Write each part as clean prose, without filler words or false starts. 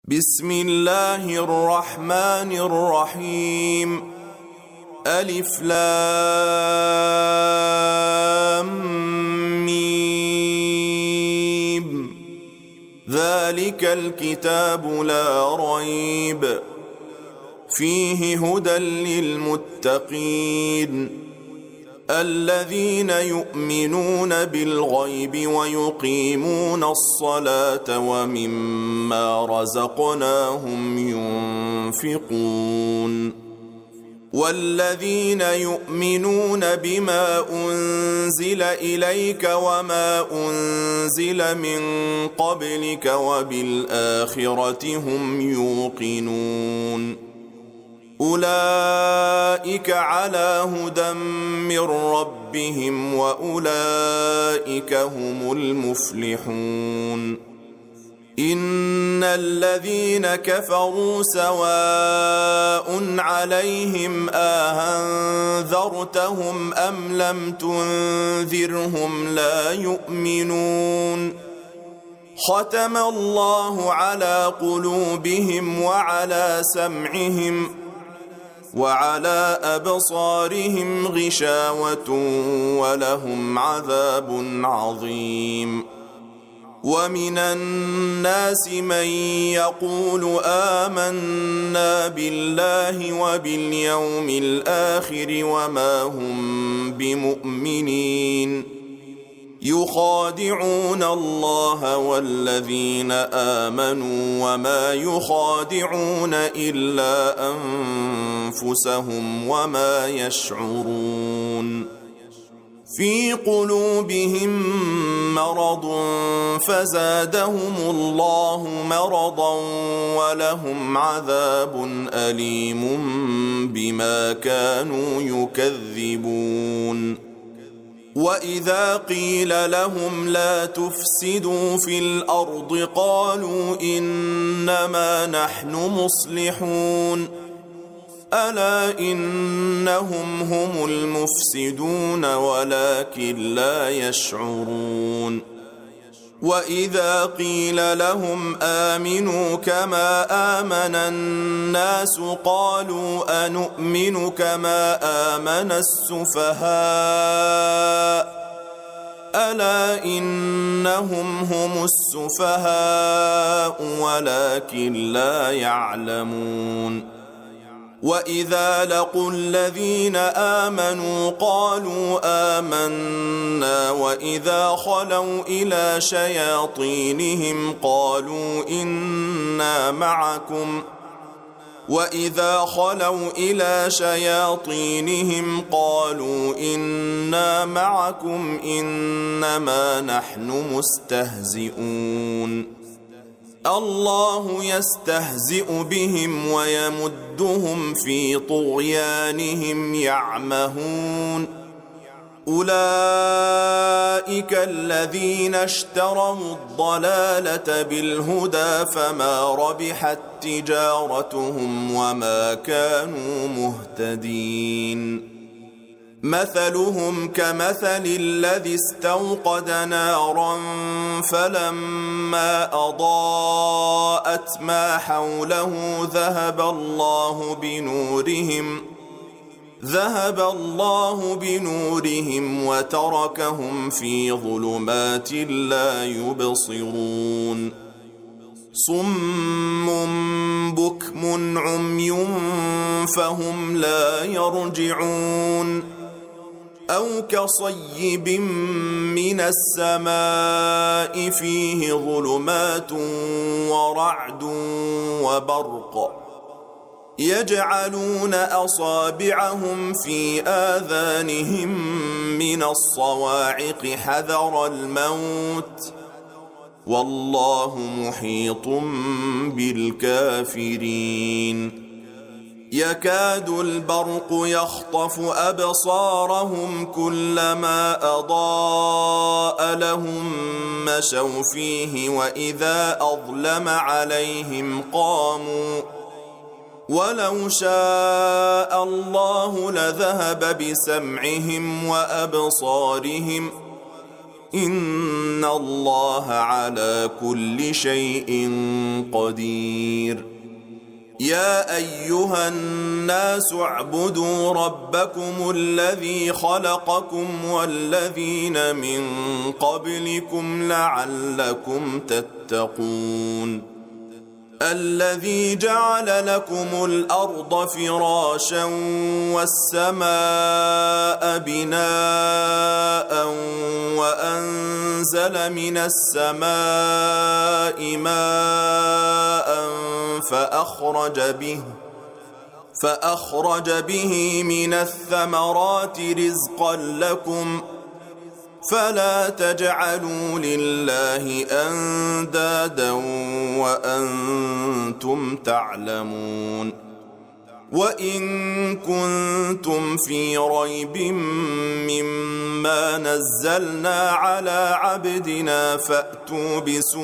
بسم الله الرحمن الرحيم. ألف لام ميم. ذلك الكتاب لا ريب فيه هدى للمتقين الذين يؤمنون بالغيب ويقيمون الصلاة ومما رزقناهم ينفقون والذين يؤمنون بما أنزل إليك وما أنزل من قبلك وبالآخرة هم يوقنون أولئك على هدى من ربهم وأولئك هم المفلحون. إن الذين كفروا سواء عليهم أأنذرتهم أم لم تنذرهم لا يؤمنون. ختم الله على قلوبهم وعلى سمعهم وعلى أبصارهم غشاوة ولهم عذاب عظيم. ومن الناس من يقول آمنا بالله وباليوم الآخر وما هم بمؤمنين يخادعون الله والذين آمنوا وما يخادعون إلا أنفسهم وما يشعرون. في قلوبهم مرض فزادهم الله مرضا ولهم عذاب أليم بما كانوا يكذبون. وإذا قيل لهم لا تفسدوا في الأرض قالوا إنما نحن مصلحون ألا إنهم هم المفسدون ولكن لا يشعرون. وإذا قيل لهم آمنوا كما آمن الناس قالوا أنؤمن كما آمن السفهاء ألا إنهم هم السفهاء ولكن لا يعلمون. وإذا لقوا الذين آمنوا قالوا آمنا وإذا خلوا إلى شياطينهم قالوا إنا معكم إنما نحن مستهزئون. الله يستهزئ بهم ويمدهم في طغيانهم يعمهون. أولئك الذين اشتروا الضلالة بالهدى فما ربحت تجارتهم وما كانوا مهتدين. مثلهم كمثل الذي استوقد نارا فلما أضاءت ما حوله ذهب الله بنورهم وتركهم في ظلمات لا يبصرون. صم بكم عمي فهم لا يرجعون. أو كصيب من السماء فيه ظلمات ورعد وبرق يجعلون أصابعهم في آذانهم من الصواعق حذر الموت والله محيط بالكافرين. يكاد البرق يخطف أبصارهم كلما أضاء لهم مشوا فيه وإذا أظلم عليهم قاموا ولو شاء الله لذهب بسمعهم وأبصارهم إن الله على كل شيء قدير. يا أيها الناس اعبدوا ربكم الذي خلقكم والذين من قبلكم لعلكم تتقون. الذي جعل لكم الأرض فراشا والسماء بناء وأنزل من السماء ماء فأخرج به من الثمرات رزقا لكم فلا تجعلوا لله أندادا وأنتم تعلمون. وإن كنتم في ريب مما نزلنا على عبدنا فأتوا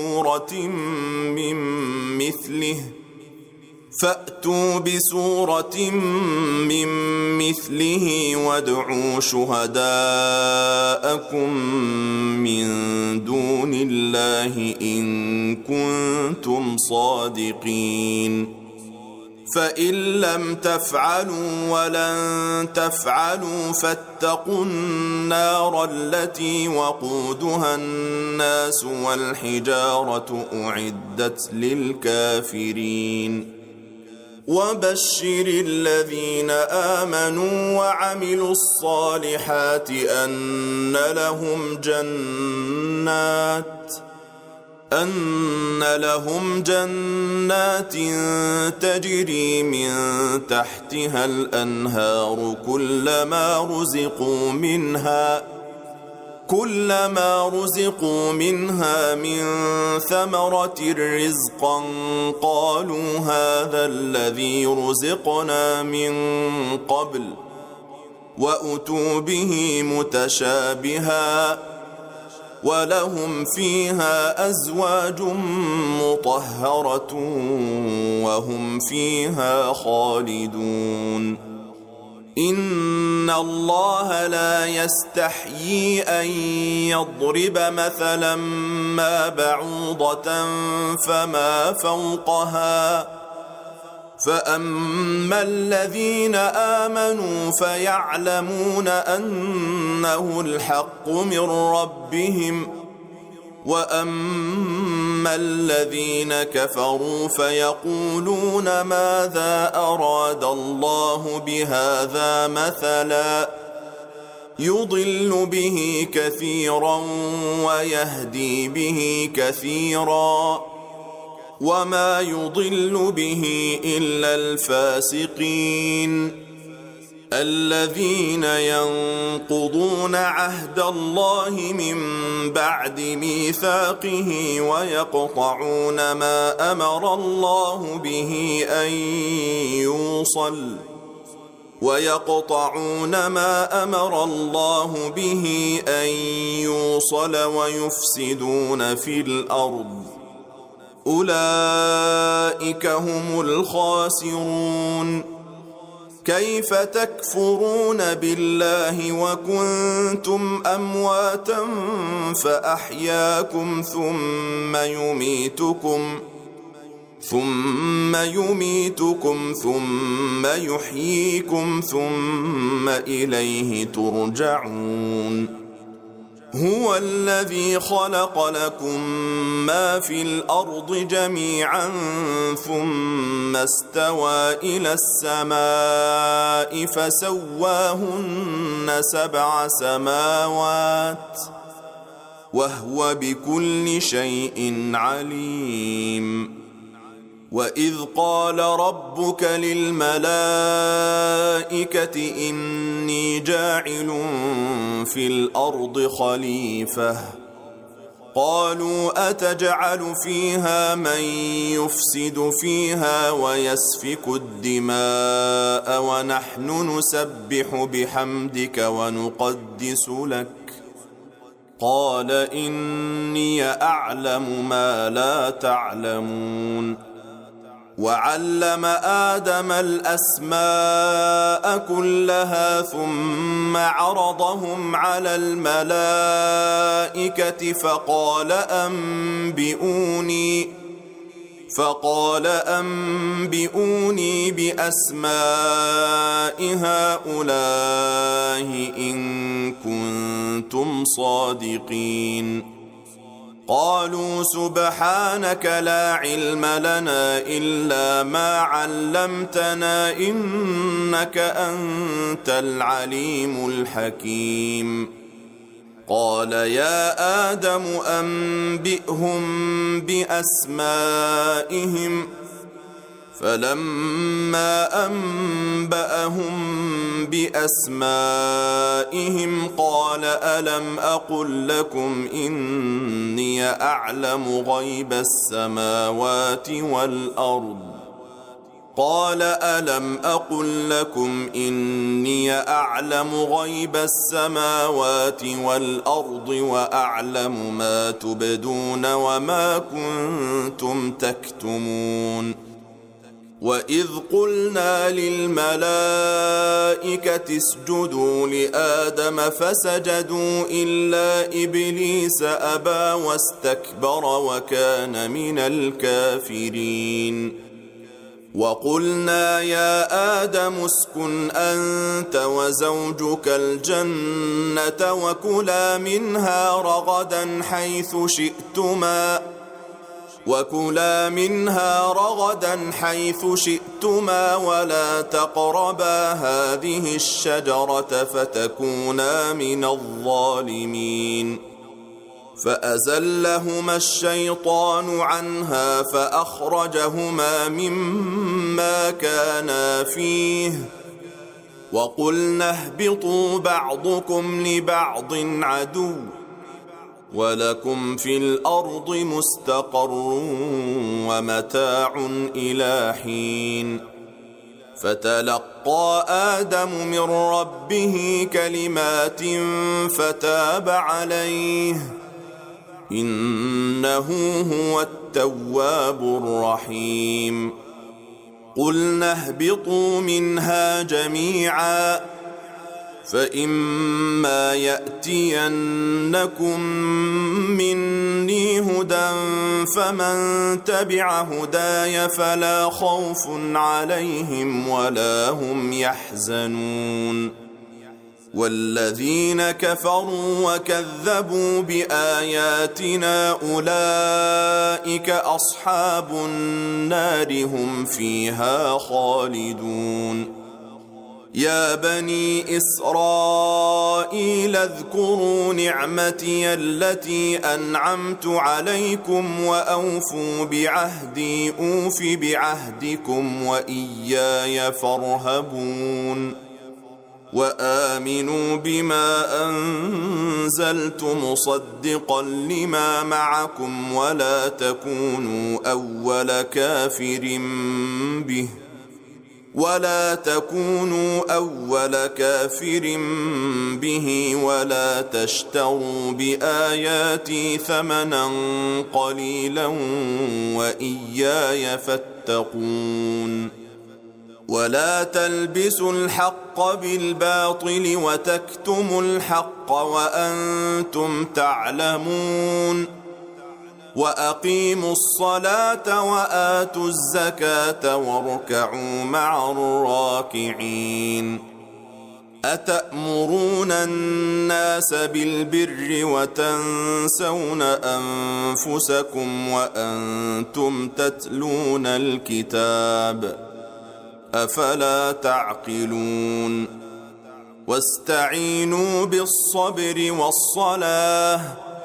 بسورة من مثله وادعوا شهداءكم من دون الله إن كنتم صادقين. فإن لم تفعلوا ولن تفعلوا فاتقوا النار التي وقودها الناس والحجارة أعدت للكافرين. وبشر الذين آمنوا وعملوا الصالحات أن لهم جنات تجري من تحتها الأنهار كلما رزقوا منها من ثمرة رزقا قالوا هذا الذي رزقنا من قبل وأتوا به متشابها ولهم فيها أزواج مطهرة وهم فيها خالدون. إن الله لا يستحيي أن يضرب مثلا ما بعوضة فما فوقها فأما الذين آمنوا فيعلمون أنه الحق من ربهم وأما الذين كفروا فيقولون ماذا أراد الله بهذا مثلا يضل به كثيرا ويهدي به كثيرا وما يضل به إلا الفاسقين الذين ينقضون عهد الله من بعد ميثاقه ويقطعون ما أمر الله به أن يوصل ويفسدون في الأرض أولئك هم الخاسرون. كيف تكفرون بالله وكنتم أمواتا فأحياكم ثم يميتكم ثم يحييكم ثم إليه ترجعون. هو الذي خلق لكم ما في الأرض جميعا ثم استوى إلى السماء فسواهن 7 سماوات وهو بكل شيء عليم. وإذ قال ربك للملائكة إني جاعل في الأرض خليفة قالوا أتجعل فيها من يفسد فيها ويسفك الدماء ونحن نسبح بحمدك ونقدس لك قال إني أعلم ما لا تعلمون. وعلم آدم الأسماء كلها ثم عرضهم على الملائكة فقال أنبئوني بأسماء هؤلاء إن كنتم صادقين. قالوا سبحانك لا علم لنا إلا ما علمتنا إنك أنت العليم الحكيم. قال يا آدم أنبئهم بأسمائهم فلما أنبأهم بأسمائهم قال ألم أقل لكم إني أعلم غيب السماوات والأرض قال ألم أقل لكم إني أعلم غيب السماوات والأرض وأعلم ما تبدون وما كنتم تكتمون. وإذ قلنا للملائكة اسجدوا لآدم فسجدوا إلا إبليس أبى واستكبر وكان من الكافرين. وقلنا يا آدم اسكن أنت وزوجك الجنة وكلا منها رغدا حيث شئتما ولا تقربا هذه الشجرة فتكونا من الظالمين. فأزلهما الشيطان عنها فأخرجهما مما كانا فيه وقلنا اهبطوا بعضكم لبعض عدو ولكم في الأرض مستقر ومتاع إلى حين. فتلقى آدم من ربه كلمات فتاب عليه إنه هو التواب الرحيم. قلنا اهبطوا منها جميعا فإما يأتينكم مني هدى فمن تبع هداي فلا خوف عليهم ولا هم يحزنون. والذين كفروا وكذبوا بآياتنا أولئك أصحاب النار هم فيها خالدون. يا بني إسرائيل اذكروا نعمتي التي أنعمت عليكم وأوفوا بعهدي أوف بعهدكم وإياي فارهبون. وآمنوا بما أنزلت مصدقا لما معكم ولا تكونوا أول كافر به ولا تشتروا بآياتي ثمنا قليلا وإياي فاتقون. ولا تلبسوا الحق بالباطل وتكتموا الحق وأنتم تعلمون. وأقيموا الصلاة وآتوا الزكاة واركعوا مع الراكعين. أتأمرون الناس بالبر وتنسون أنفسكم وأنتم تتلون الكتاب أفلا تعقلون. واستعينوا بالصبر والصلاة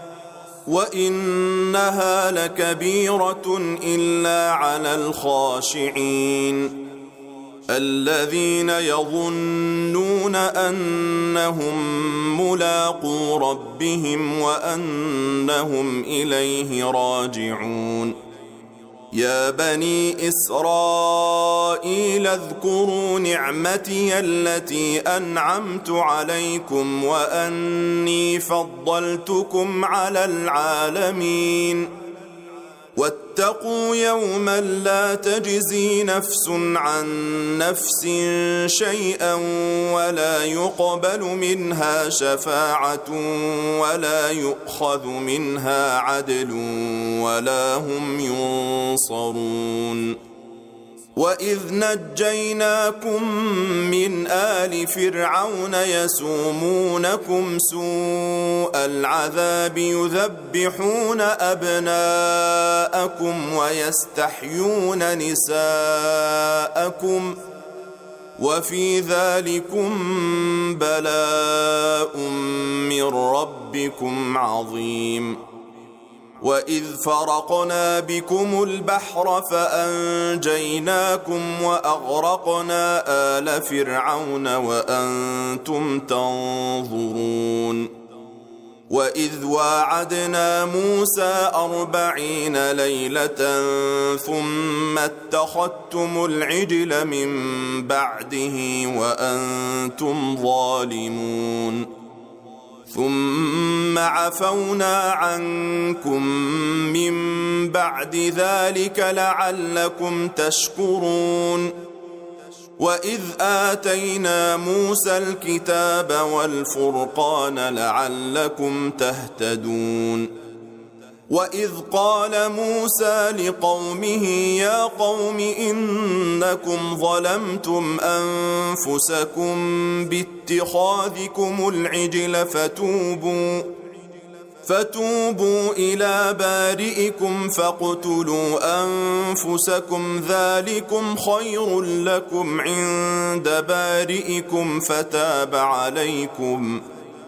وإنها لكبيرة إلا على الخاشعين الذين يظنون أنهم ملاقو ربهم وأنهم إليه راجعون. يا بني إسرائيل اذكروا نعمتي التي أنعمت عليكم وأني فضلتكم على العالمين. واتقوا يوما لا تجزي نفس عن نفس شيئا ولا يقبل منها شفاعة ولا يؤخذ منها عدل ولا هم ينصرون. وإذ نجيناكم من آل فرعون يسومونكم سوء العذاب يذبحون أبناءكم ويستحيون نساءكم وفي ذلكم بلاء من ربكم عظيم. وإذ فرقنا بكم البحر فأنجيناكم وأغرقنا آل فرعون وأنتم تنظرون. وإذ واعدنا موسى 40 ليلة ثم اتخذتم العجل من بعده وأنتم ظالمون. ثم عفونا عنكم من بعد ذلك لعلكم تشكرون. وإذ آتينا موسى الكتاب والفرقان لعلكم تهتدون. وإذ قال موسى لقومه يا قوم إنكم ظلمتم أنفسكم باتخاذكم العجل فتوبوا إلى بارئكم فاقتلوا أنفسكم ذلكم خير لكم عند بارئكم فتاب عليكم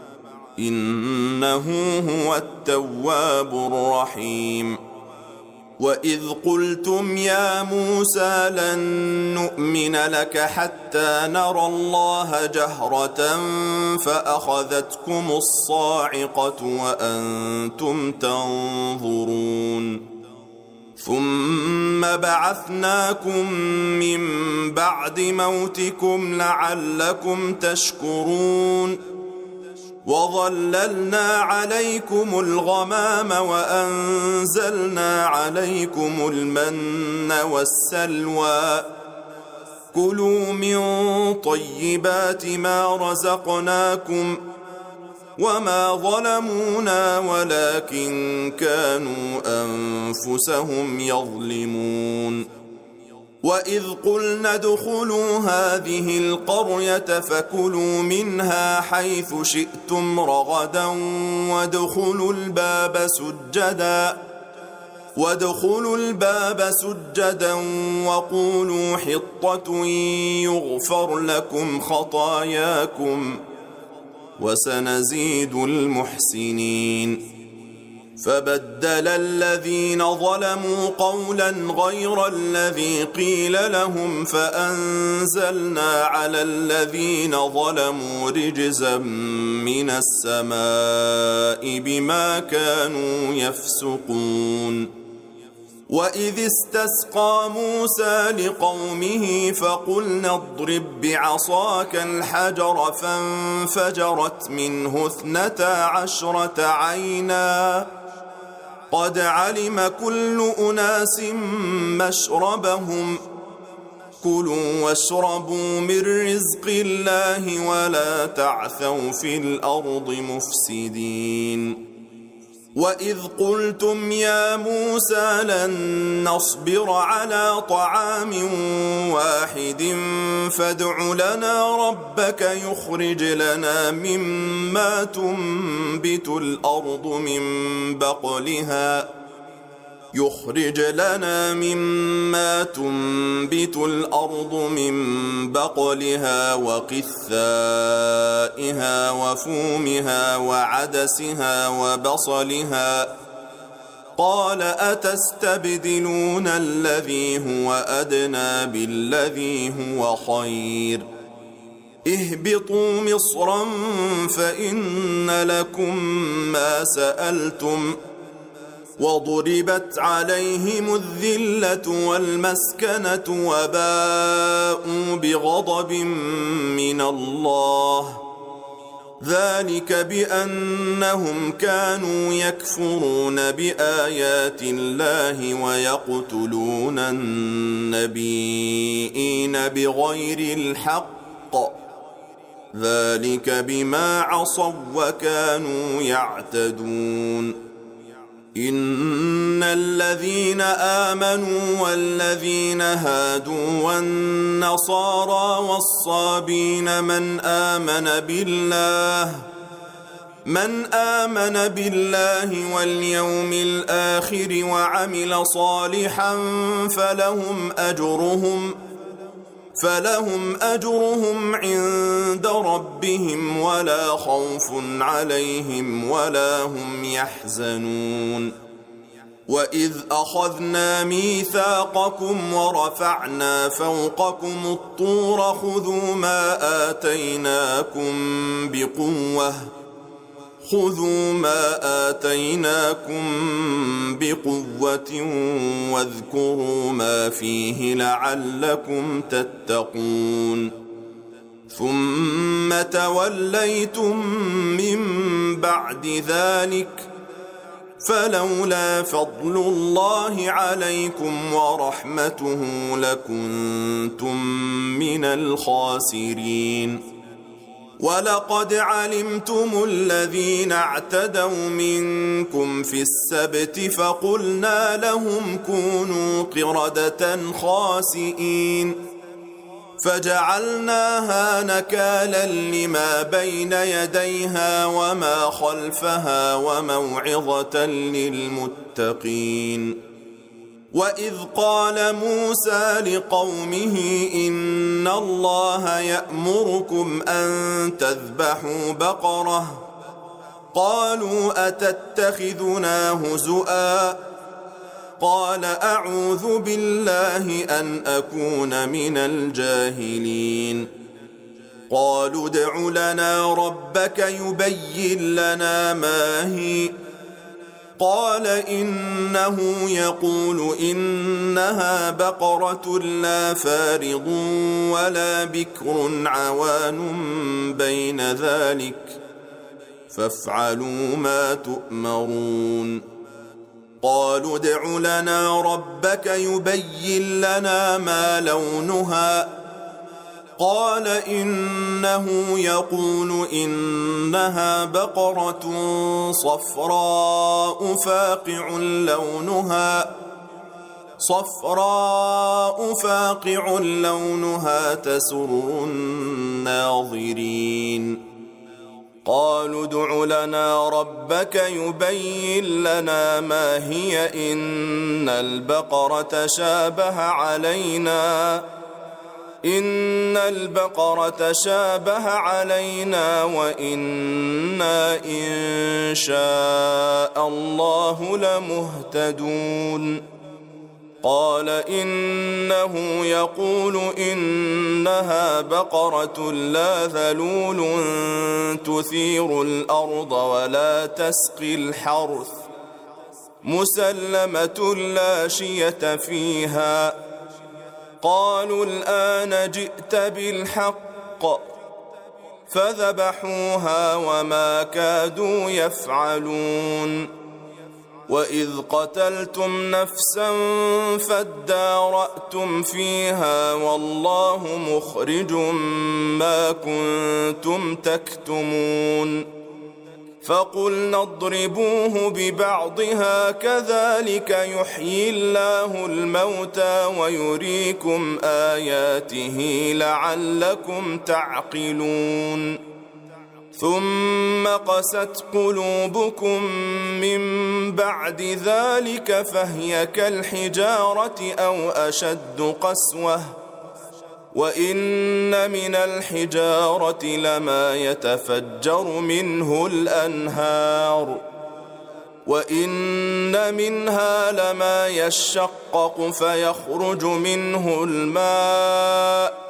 إنه هو التواب الرحيم. وإذ قلتم يا موسى لن نؤمن لك حتى نرى الله جهرة فأخذتكم الصاعقة وأنتم تنظرون. ثم بعثناكم من بعد موتكم لعلكم تشكرون. وظللنا عليكم الغمام وأنزلنا عليكم المن والسلوى كلوا من طيبات ما رزقناكم وما ظلمونا ولكن كانوا أنفسهم يظلمون. وإذ قلنا ادخلوا هذه القرية فكلوا منها حيث شئتم رغدا وادخلوا الباب سجدا وقولوا حطة يغفر لكم خطاياكم وسنزيد المحسنين. فبدل الذين ظلموا قولا غير الذي قيل لهم فأنزلنا على الذين ظلموا رجزا من السماء بما كانوا يفسقون. وإذ استسقى موسى لقومه فقلنا اضرب بعصاك الحجر فانفجرت منه 12 عينا قد علم كل أناس مشربهم كلوا واشربوا من رزق الله ولا تعثوا في الأرض مفسدين. وإذ قلتم يا موسى لن نصبر على طعام واحد فادع لنا ربك يخرج لنا مما تنبت الأرض من بقلها وقثائها وفومها وعدسها وبصلها قال أتستبدلون الذي هو أدنى بالذي هو خير اهبطوا مصرا فإن لكم ما سألتم وضربت عليهم الذلة والمسكنة وباءوا بغضب من الله ذلك بأنهم كانوا يكفرون بآيات الله ويقتلون النبيين بغير الحق، ذلك بما عصوا وكانوا يعتدون. إن الذين آمنوا والذين هادوا والنصارى والصابين من آمن بالله واليوم الآخر وعمل صالحا فلهم أجرهم عند ربهم ولا خوف عليهم ولا هم يحزنون. وإذ أخذنا ميثاقكم ورفعنا فوقكم الطور خذوا ما آتيناكم بقوة واذكروا ما فيه لعلكم تتقون. ثم توليتم من بعد ذلك فلولا فضل الله عليكم ورحمته لكنتم من الخاسرين. ولقد علمتم الذين اعتدوا منكم في السبت فقلنا لهم كونوا قردة خاسئين فجعلناها نكالا لما بين يديها وما خلفها وموعظة للمتقين. وإذ قال موسى لقومه إن الله يأمركم أن تذبحوا بقرة قالوا أتتخذنا هزؤا قال أعوذ بالله أن أكون من الجاهلين. قالوا ادع لنا ربك يبين لنا ما هي قال إنه يقول إنها بقرة لا فارض ولا بكر عوان بين ذلك فافعلوا ما تؤمرون. قالوا ادع لنا ربك يبين لنا ما لونها قال إنه يقول إنها بقرة صفراء فاقع لونها تسر الناظرين. قالوا ادع لنا ربك يبين لنا ما هي إن البقرة شابه علينا وإنا إن شاء الله لمهتدون. قال إنه يقول إنها بقرة لا ذلول تثير الأرض ولا تسقي الحرث مسلمة لا شية فيها. قالوا الآن جئت بالحق فذبحوها وما كادوا يفعلون. وإذ قتلتم نفسا فادارأتم فيها والله مخرج ما كنتم تكتمون. فقلنا اضربوه ببعضها كذلك يحيي الله الموتى ويريكم آياته لعلكم تعقلون. ثم قست قلوبكم من بعد ذلك فهي كالحجارة أو أشد قسوة وإن من الحجارة لما يتفجر منه الأنهار وإن منها لما يشقق فيخرج منه الماء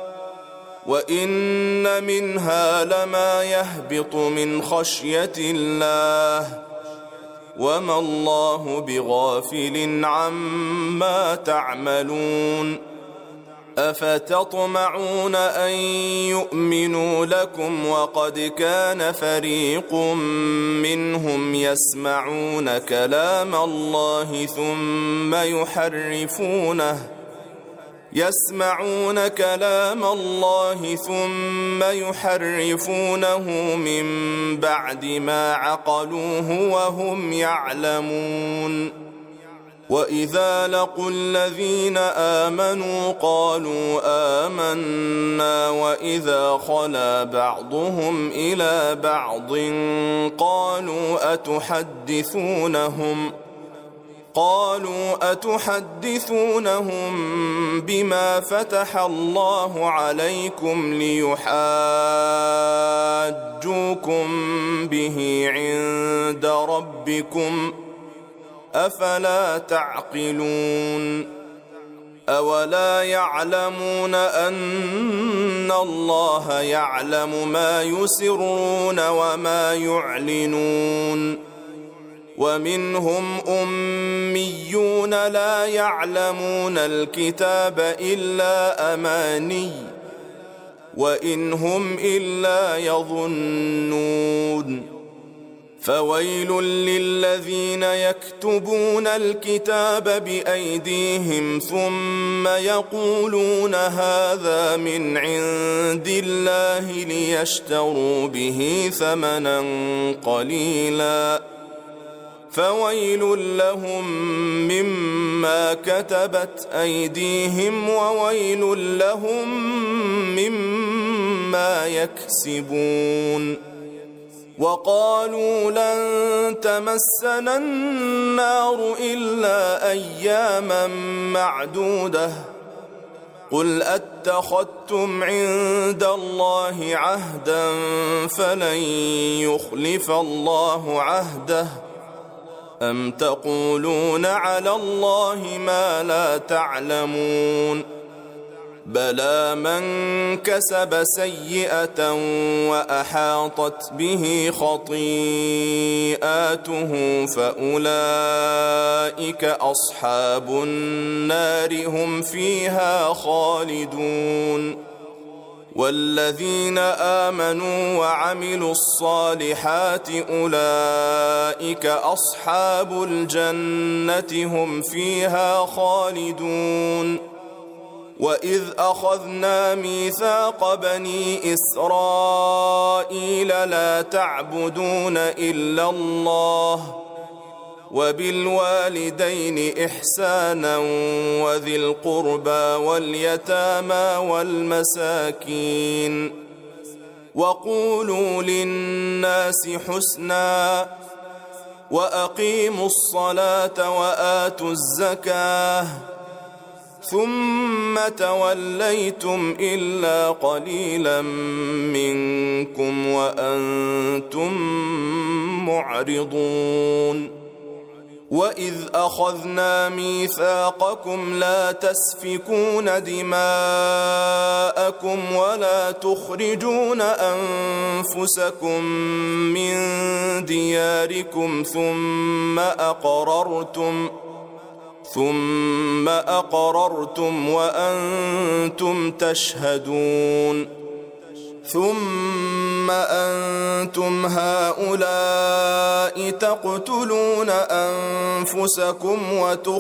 وإن منها لما يهبط من خشية الله وما الله بغافل عما تعملون. أفتطمعون أن يؤمنوا لكم وقد كان فريق منهم يسمعون كلام الله ثم يحرفونه من بعد ما عقلوه وهم يعلمون. وإذا لقوا الذين آمنوا قالوا آمنا وإذا خلا بعضهم إلى بعض قالوا أتحدثونهم بما فتح الله عليكم ليحاجوكم به عند ربكم أفلا تعقلون. أولا يعلمون أن الله يعلم ما يسرون وما يعلنون. ومنهم أميون لا يعلمون الكتاب إلا أماني وإن هم إلا يظنون. فويل للذين يكتبون الكتاب بأيديهم ثم يقولون هذا من عند الله ليشتروا به ثمنا قليلا فويل لهم مما كتبت أيديهم وويل لهم مما يكسبون. وقالوا لن تمسنا النار إلا أياما معدودة قل أتخذتم عند الله عهدا فلن يخلف الله عهده أم تقولون على الله ما لا تعلمون. بلى من كسب سيئة وأحاطت به خطيئاته فأولئك أصحاب النار هم فيها خالدون. والذين آمنوا وعملوا الصالحات أولئك أصحاب الجنة هم فيها خالدون. وإذ أخذنا ميثاق بني إسرائيل لا تعبدون إلا الله وبالوالدين إحسانا وذي القربى واليتامى والمساكين وقولوا للناس حسنا وأقيموا الصلاة وآتوا الزكاة ثم توليتم إلا قليلا منكم وأنتم معرضون. وإذ أخذنا ميثاقكم لا تسفكون دماءكم ولا تخرجون أنفسكم من دياركم ثم أقررتم وأنتم تشهدون. ثم أنتم هؤلاء تقتلون أنفسكم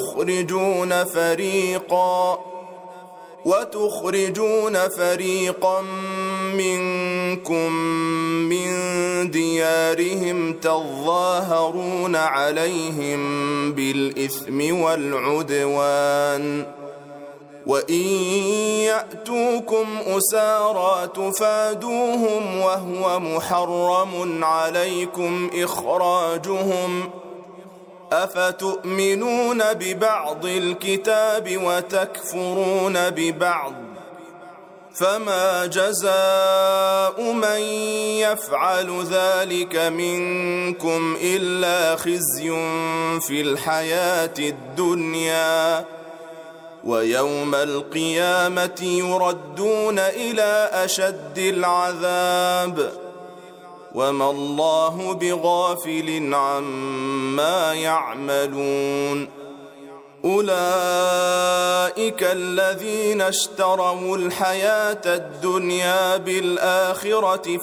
وتخرجون فريقا منكم من ديارهم تظاهرون عليهم بالإثم والعدوان وإن يأتوكم أسارى تفادوهم وهو محرم عليكم إخراجهم أفتؤمنون ببعض الكتاب وتكفرون ببعض فما جزاء من يفعل ذلك منكم إلا خزي في الحياة الدنيا ويوم القيامة يردون إلى أشد العذاب وما الله بغافل عما يعملون. أولئك الذين اشتروا الحياة الدنيا بالآخرة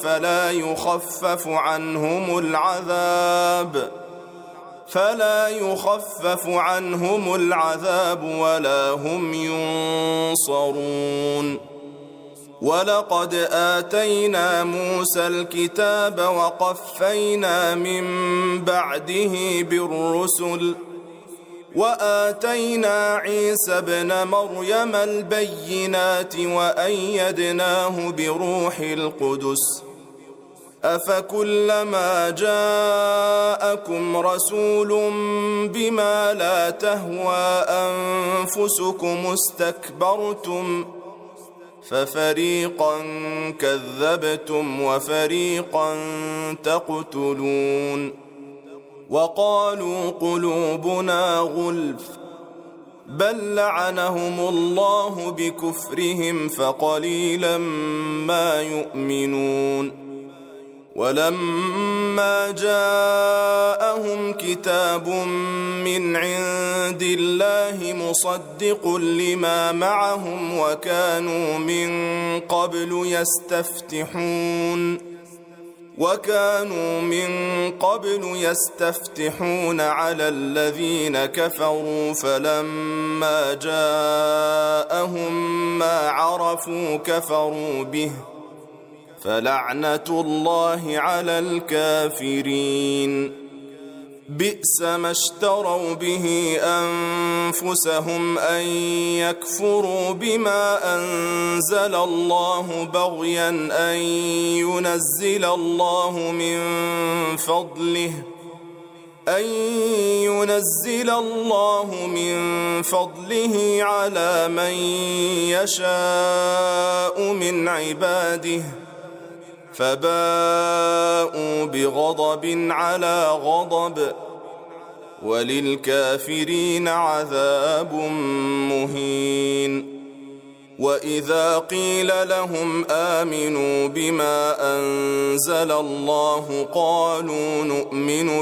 فلا يخفف عنهم العذاب ولا هم ينصرون. ولقد آتينا موسى الكتاب وقفينا من بعده بالرسل وآتينا عيسى ابن مريم البينات وأيدناه بروح القدس أفكلما جاءكم رسول بما لا تهوى أنفسكم استكبرتم ففريقا كذبتم وفريقا تقتلون. وقالوا قلوبنا غلف بل لعنهم الله بكفرهم فقليلا ما يؤمنون. ولما جاءهم كتاب من عند الله مصدق لما معهم وكانوا من قبل يستفتحون على الذين كفروا فلما جاءهم ما عرفوا كفروا به فلعنة الله على الكافرين. بئس ما اشتروا به أنفسهم أن يكفروا بما أنزل الله بغيا أن ينزل الله من فضله على من يشاء من عباده فباءوا بغضب على غضب وللكافرين عذاب مهين. وإذا قيل لهم آمنوا بما أنزل الله قالوا نؤمن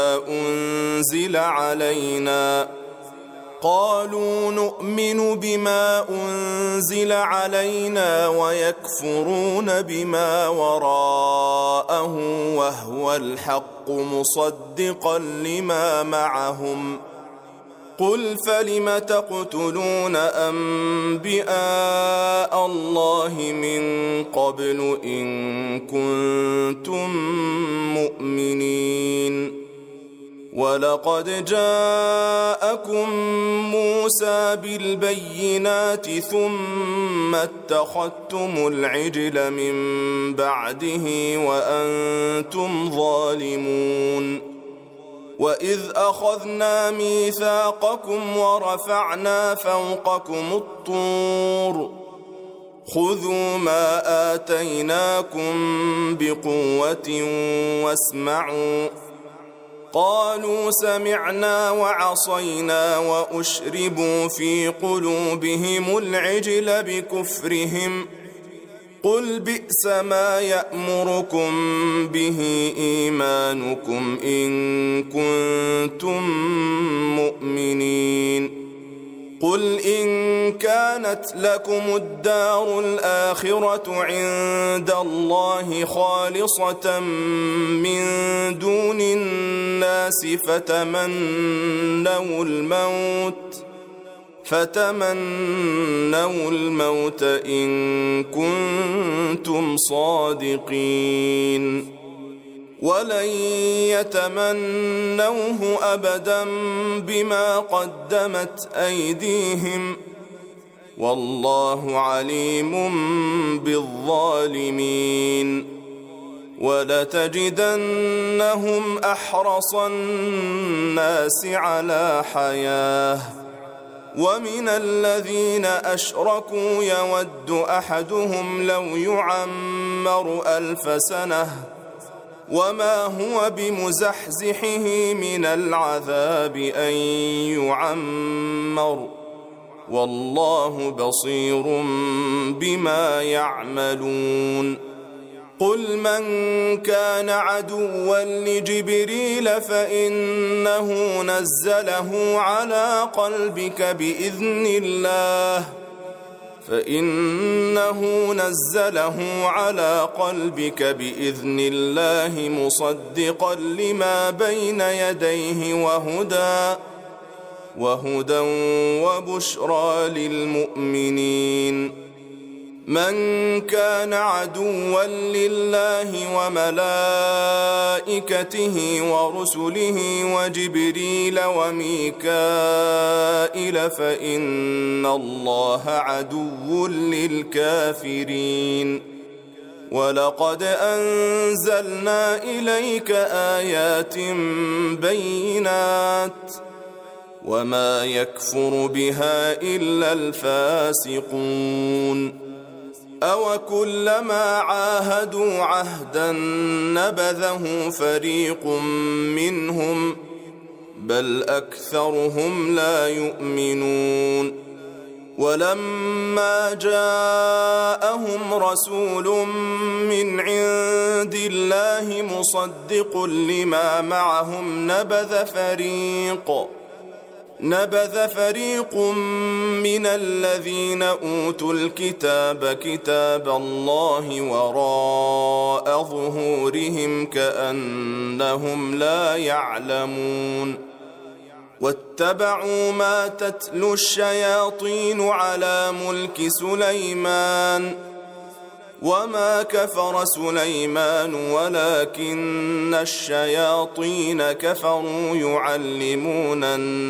بما أنزل علينا ويكفرون بما وراءه وهو الحق مصدقا لما معهم. قل فلم تقتلون أنبياء الله من قبل إن كنتم مؤمنين. ولقد جاءكم موسى بالبينات ثم اتخذتم العجل من بعده وأنتم ظالمون. وإذ أخذنا ميثاقكم ورفعنا فوقكم الطور خذوا ما آتيناكم بقوة واسمعوا قالوا سمعنا وعصينا وأشربوا في قلوبهم العجل بكفرهم قل بئس ما يأمركم به إيمانكم إن كنتم مؤمنين. قل إن كانت لكم الدار الآخرة عند الله خالصة من دون الناس فتمنوا الموت إن كنتم صادقين ولن يتمنوه أبدا بما قدمت أيديهم والله عليم بالظالمين. ولتجدنهم أحرص الناس على حياة ومن الذين أشركوا يود أحدهم لو يعمر 1000 سنة وما هو بمزحزحه من العذاب أن يعمر والله بصير بما يعملون. قل من كان عدوا لجبريل فإنه نزله على قلبك بإذن الله مصدقا لما بين يديه وهدى وبشرى للمؤمنين. من كان عدوا لله وملائكته ورسله وجبريل وميكائيل فإن الله عدو للكافرين. ولقد أنزلنا إليك آيات بينات وما يكفر بها إلا الفاسقون. أوكلما عاهدوا عهدا نبذه فريق منهم بل أكثرهم لا يؤمنون. ولما جاءهم رسول من عند الله مصدق لما معهم نبذ فريق من الذين أوتوا الكتاب كتاب الله وراء ظهورهم كأنهم لا يعلمون. واتبعوا ما تتلو الشياطين على ملك سليمان وما كفر سليمان ولكن الشياطين كفروا يعلمون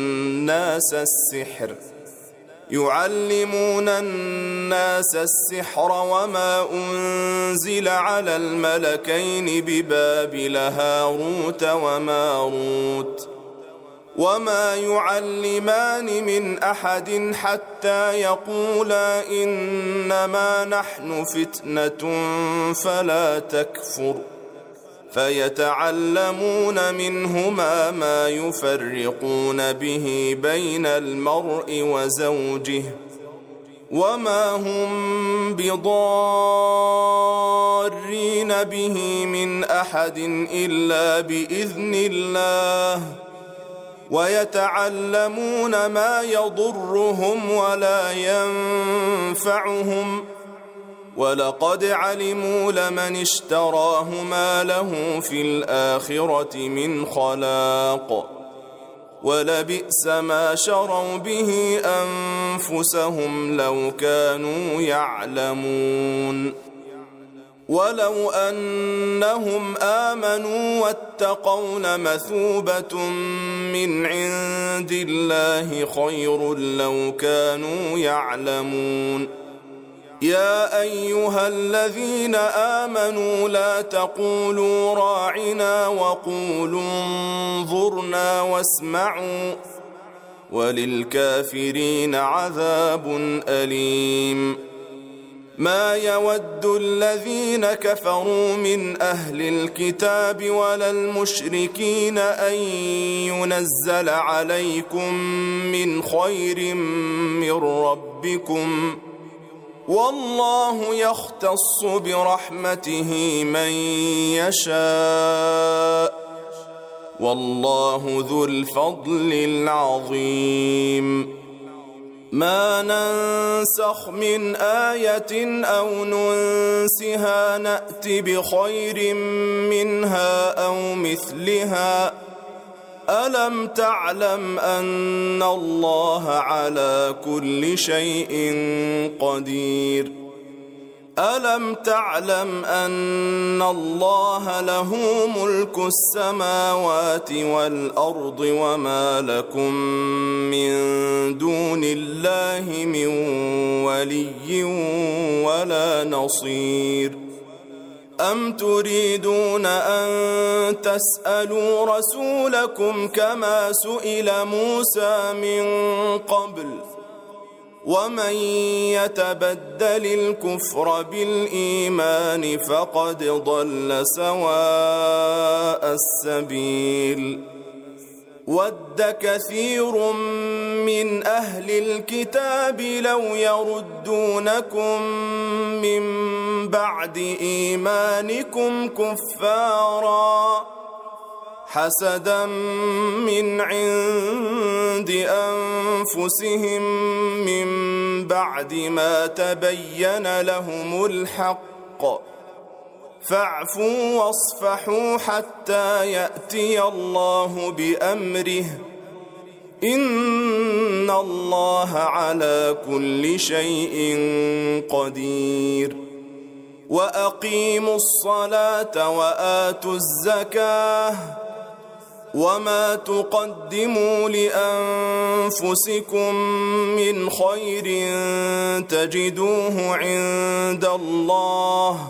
الناس السحر وما أنزل على الملكين ببابل هاروت وماروت وما يعلمان من أحد حتى يقولا إنما نحن فتنة فلا تكفر فيتعلمون منهما ما يفرقون به بين المرء وزوجه وما هم بضارين به من أحد إلا بإذن الله ويتعلمون ما يضرهم ولا ينفعهم ولقد علموا لمن اشتراه ما له في الآخرة من خلاق ولبئس ما شروا به أنفسهم لو كانوا يعلمون. ولو أنهم آمنوا واتقوا لمثوبة من عند الله خير لو كانوا يعلمون. يا أيها الذين آمنوا لا تقولوا راعنا وقولوا انظرنا واسمعوا وللكافرين عذاب أليم. ما يود الذين كفروا من أهل الكتاب ولا المشركين أن ينزل عليكم من خير من ربكم والله يختص برحمته من يشاء والله ذو الفضل العظيم. ما ننسخ من آية أو ننسها نأت بخير منها أو مثلها ألم تعلم أن الله على كل شيء قدير. ألم تعلم أن الله له ملك السماوات والأرض وما لكم من دون الله من ولي ولا نصير. أم تريدون أن تسألوا رسولكم كما سئل موسى من قبل ومن يتبدل الكفر بالإيمان فقد ضل سواء السبيل. ود كثير من أهل الكتاب لو يردونكم من بعد إيمانكم كفارا حسدا من عند أنفسهم من بعد ما تبين لهم الحق فاعفوا واصفحوا حتى يأتي الله بأمره إن الله على كل شيء قدير وأقيموا الصلاة وآتوا الزكاة وما تقدموا لأنفسكم من خير تجدوه عند الله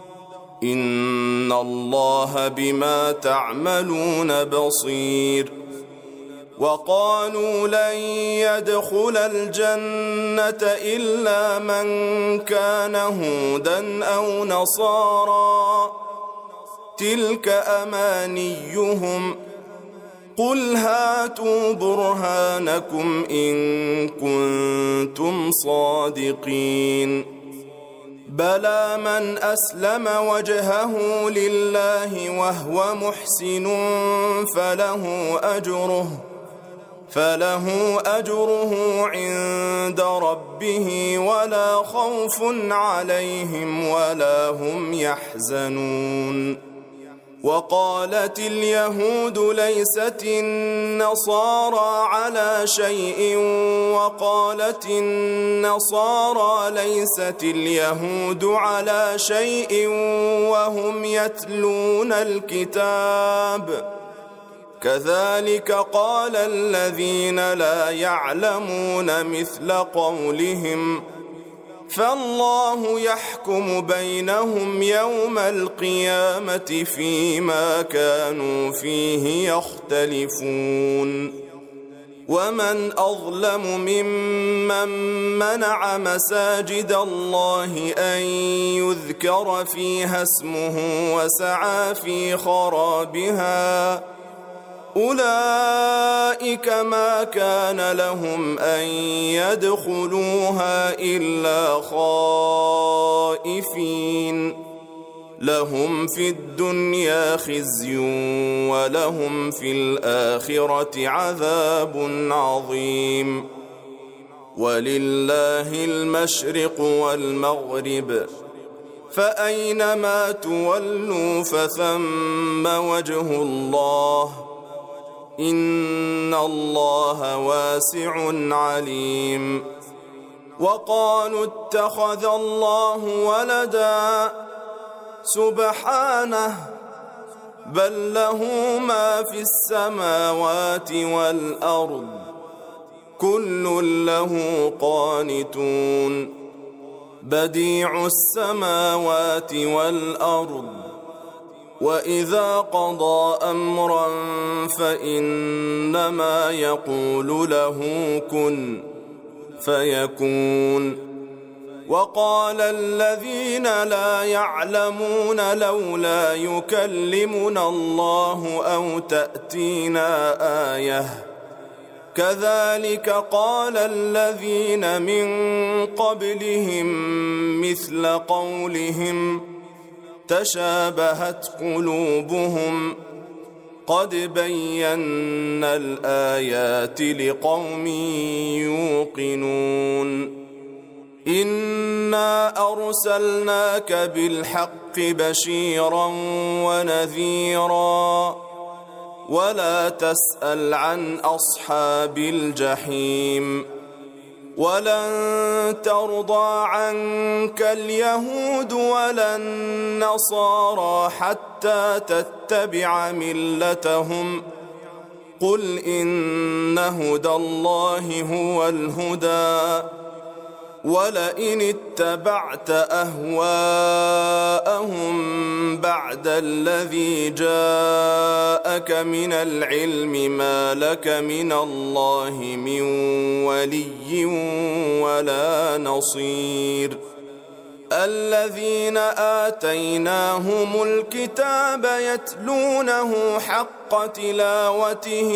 إن الله بما تعملون بصير وقالوا لن يدخل الجنة إلا من كان هودا أو نصارى تلك أمانيهم قل هاتوا برهانكم إن كنتم صادقين بلى من أسلم وجهه لله وهو محسن فله أجره عند ربه ولا خوف عليهم ولا هم يحزنون وقالت اليهود ليست النصارى على شيء وقالت النصارى ليست اليهود على شيء وهم يتلون الكتاب كذلك قال الذين لا يعلمون مثل قولهم فالله يحكم بينهم يوم القيامة فيما كانوا فيه يختلفون ومن أظلم ممن منع مساجد الله أن يذكر فيها اسمه وسعى في خرابها أولئك ما كان لهم أن يدخلوها إلا خائفين لهم في الدنيا خزي ولهم في الآخرة عذاب عظيم ولله المشرق والمغرب فأينما تولوا فثم وجه الله إن الله واسع عليم وقالوا اتخذ الله ولدا سبحانه بل له ما في السماوات والأرض كل له قانتون بديع السماوات والأرض وإذا قضى أمرا فإنما يقول له كن فيكون وقال الذين لا يعلمون لولا يكلمنا الله أو تأتينا آية كذلك قال الذين من قبلهم مثل قولهم تشابهت قلوبهم قد بينا الآيات لقوم يوقنون إنا أرسلناك بالحق بشيرا ونذيرا ولا تسأل عن أصحاب الجحيم ولن ترضى عنك اليهود ولا النصارى حتى تتبع ملتهم قل إن هدى الله هو الهدى ولئن اتبعت أهواءهم بعد الذي جاءك من العلم ما لك من الله من ولي ولا نصير الذين آتيناهم الكتاب يتلونه حق تلاوته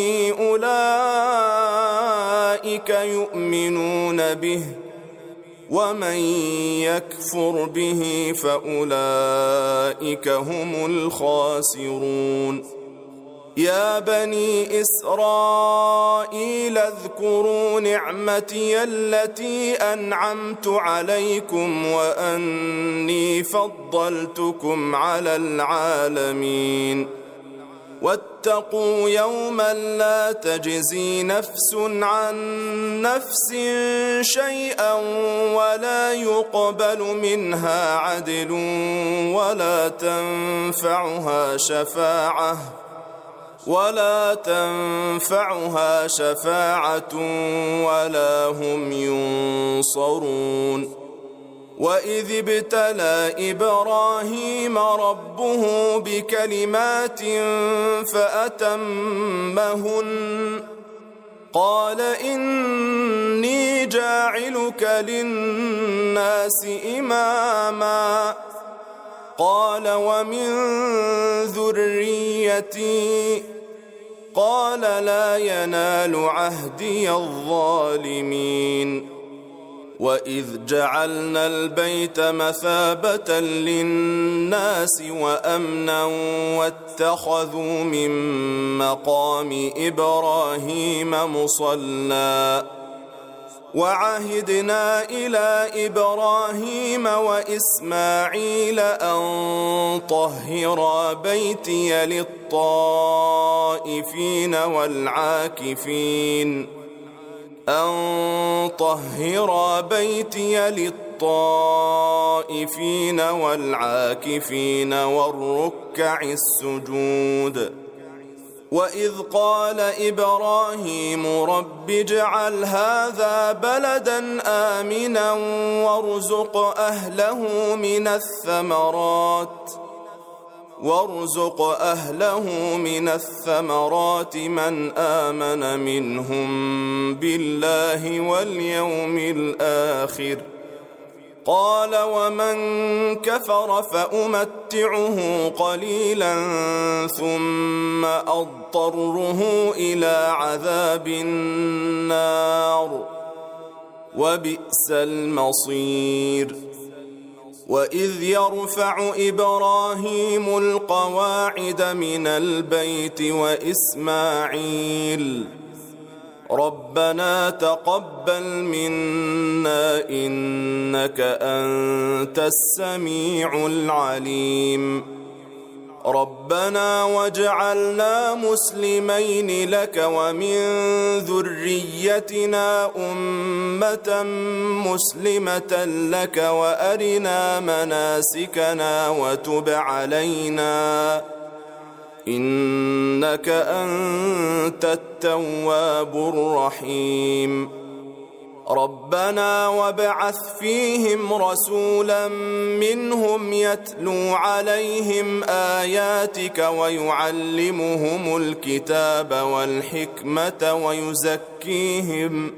أولئك يؤمنون به ومن يكفر به فأولئك هم الخاسرون يا بني إسرائيل اذكروا نعمتي التي أنعمت عليكم وأني فضلتكم على العالمين واتقوا يوما لا تجزي نفس عن نفس شيئا ولا يقبل منها عدل ولا تنفعها شفاعة ولا هم ينصرون وإذ ابتلى إبراهيم ربه بكلمات فأتمهن قال إني جاعلك للناس إماما قال ومن ذريتي قال لا ينال عهدي الظالمين وإذ جعلنا البيت مثابة للناس وأمنا واتخذوا من مقام إبراهيم مصلى وعهدنا إلى إبراهيم وإسماعيل أن طهرا بيتي للطائفين والعاكفين والركع السجود وإذ قال إبراهيم رب اجعل هذا بلدا آمنا وارزق أهله من الثمرات من آمن منهم بالله واليوم الآخر قال ومن كفر فأمتعه قليلا ثم أضطره إلى عذاب النار وبئس المصير وإذ يرفع إبراهيم القواعد من البيت وإسماعيل ربنا تقبل منا إنك أنت السميع العليم ربنا واجعلنا مسلمين لك ومن ذريتنا أمة مسلمة لك وأرنا مناسكنا وتب علينا إنك أنت التواب الرحيم ربنا وابعث فيهم رسولا منهم يتلو عليهم آياتك ويعلمهم الكتاب والحكمة ويزكيهم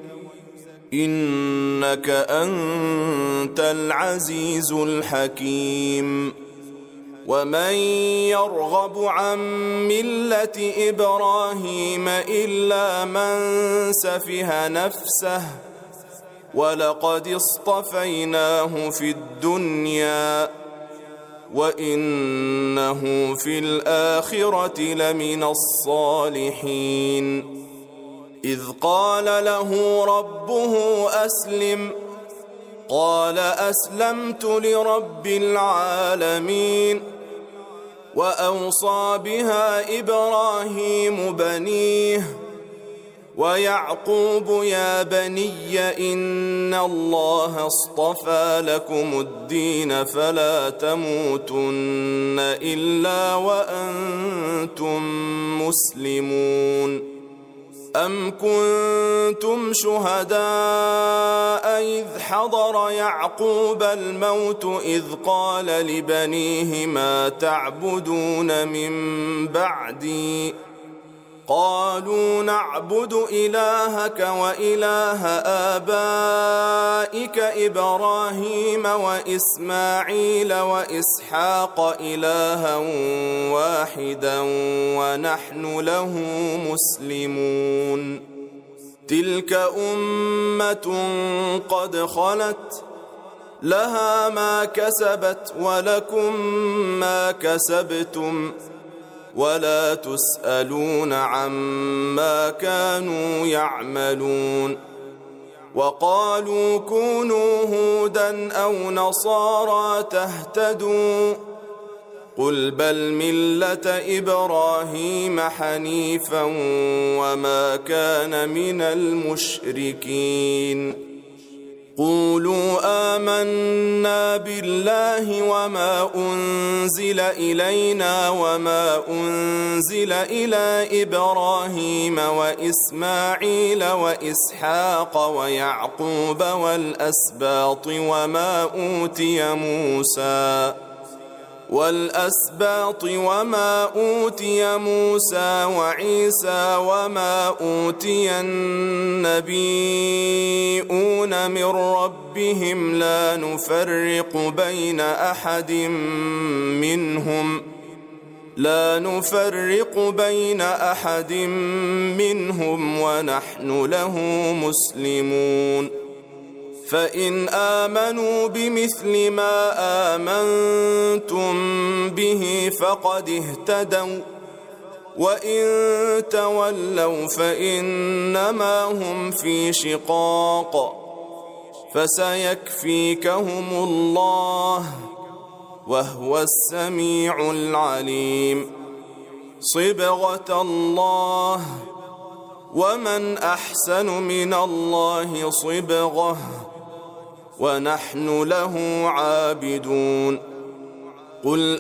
إنك أنت العزيز الحكيم ومن يرغب عن ملة إبراهيم إلا من سفه نفسه ولقد اصطفيناه في الدنيا وإنه في الآخرة لمن الصالحين إذ قال له ربه أسلم قال أسلمت لرب العالمين وأوصى بها إبراهيم بنيه ويعقوب يا بني إن الله اصطفى لكم الدين فلا تموتن إلا وأنتم مسلمون أم كنتم شهداء إذ حضر يعقوب الموت إذ قال لبنيه ما تعبدون من بعدي قالوا نعبد إلهك وإله آبائك إبراهيم وإسماعيل وإسحاق إلها واحدا ونحن له مسلمون تلك أمة قد خلت لها ما كسبت ولكم ما كسبتم ولا تسألون عما كانوا يعملون وقالوا كونوا هودا أو نصارى تهتدوا قل بل ملة إبراهيم حنيفا وما كان من المشركين قولوا آمنا بالله وما أنزل إلينا وما أنزل إلى إبراهيم وإسماعيل وإسحاق ويعقوب والأسباط وما أوتي موسى وعيسى وما أوتي النبيون من ربهم لا نفرق بين أحد منهم ونحن له مسلمون فإن آمنوا بمثل ما آمنتم به فقد اهتدوا وإن تولوا فإنما هم في شقاق فسيكفيكهم الله وهو السميع العليم صبغة الله ومن أحسن من الله صبغة ونحن له عابدون قل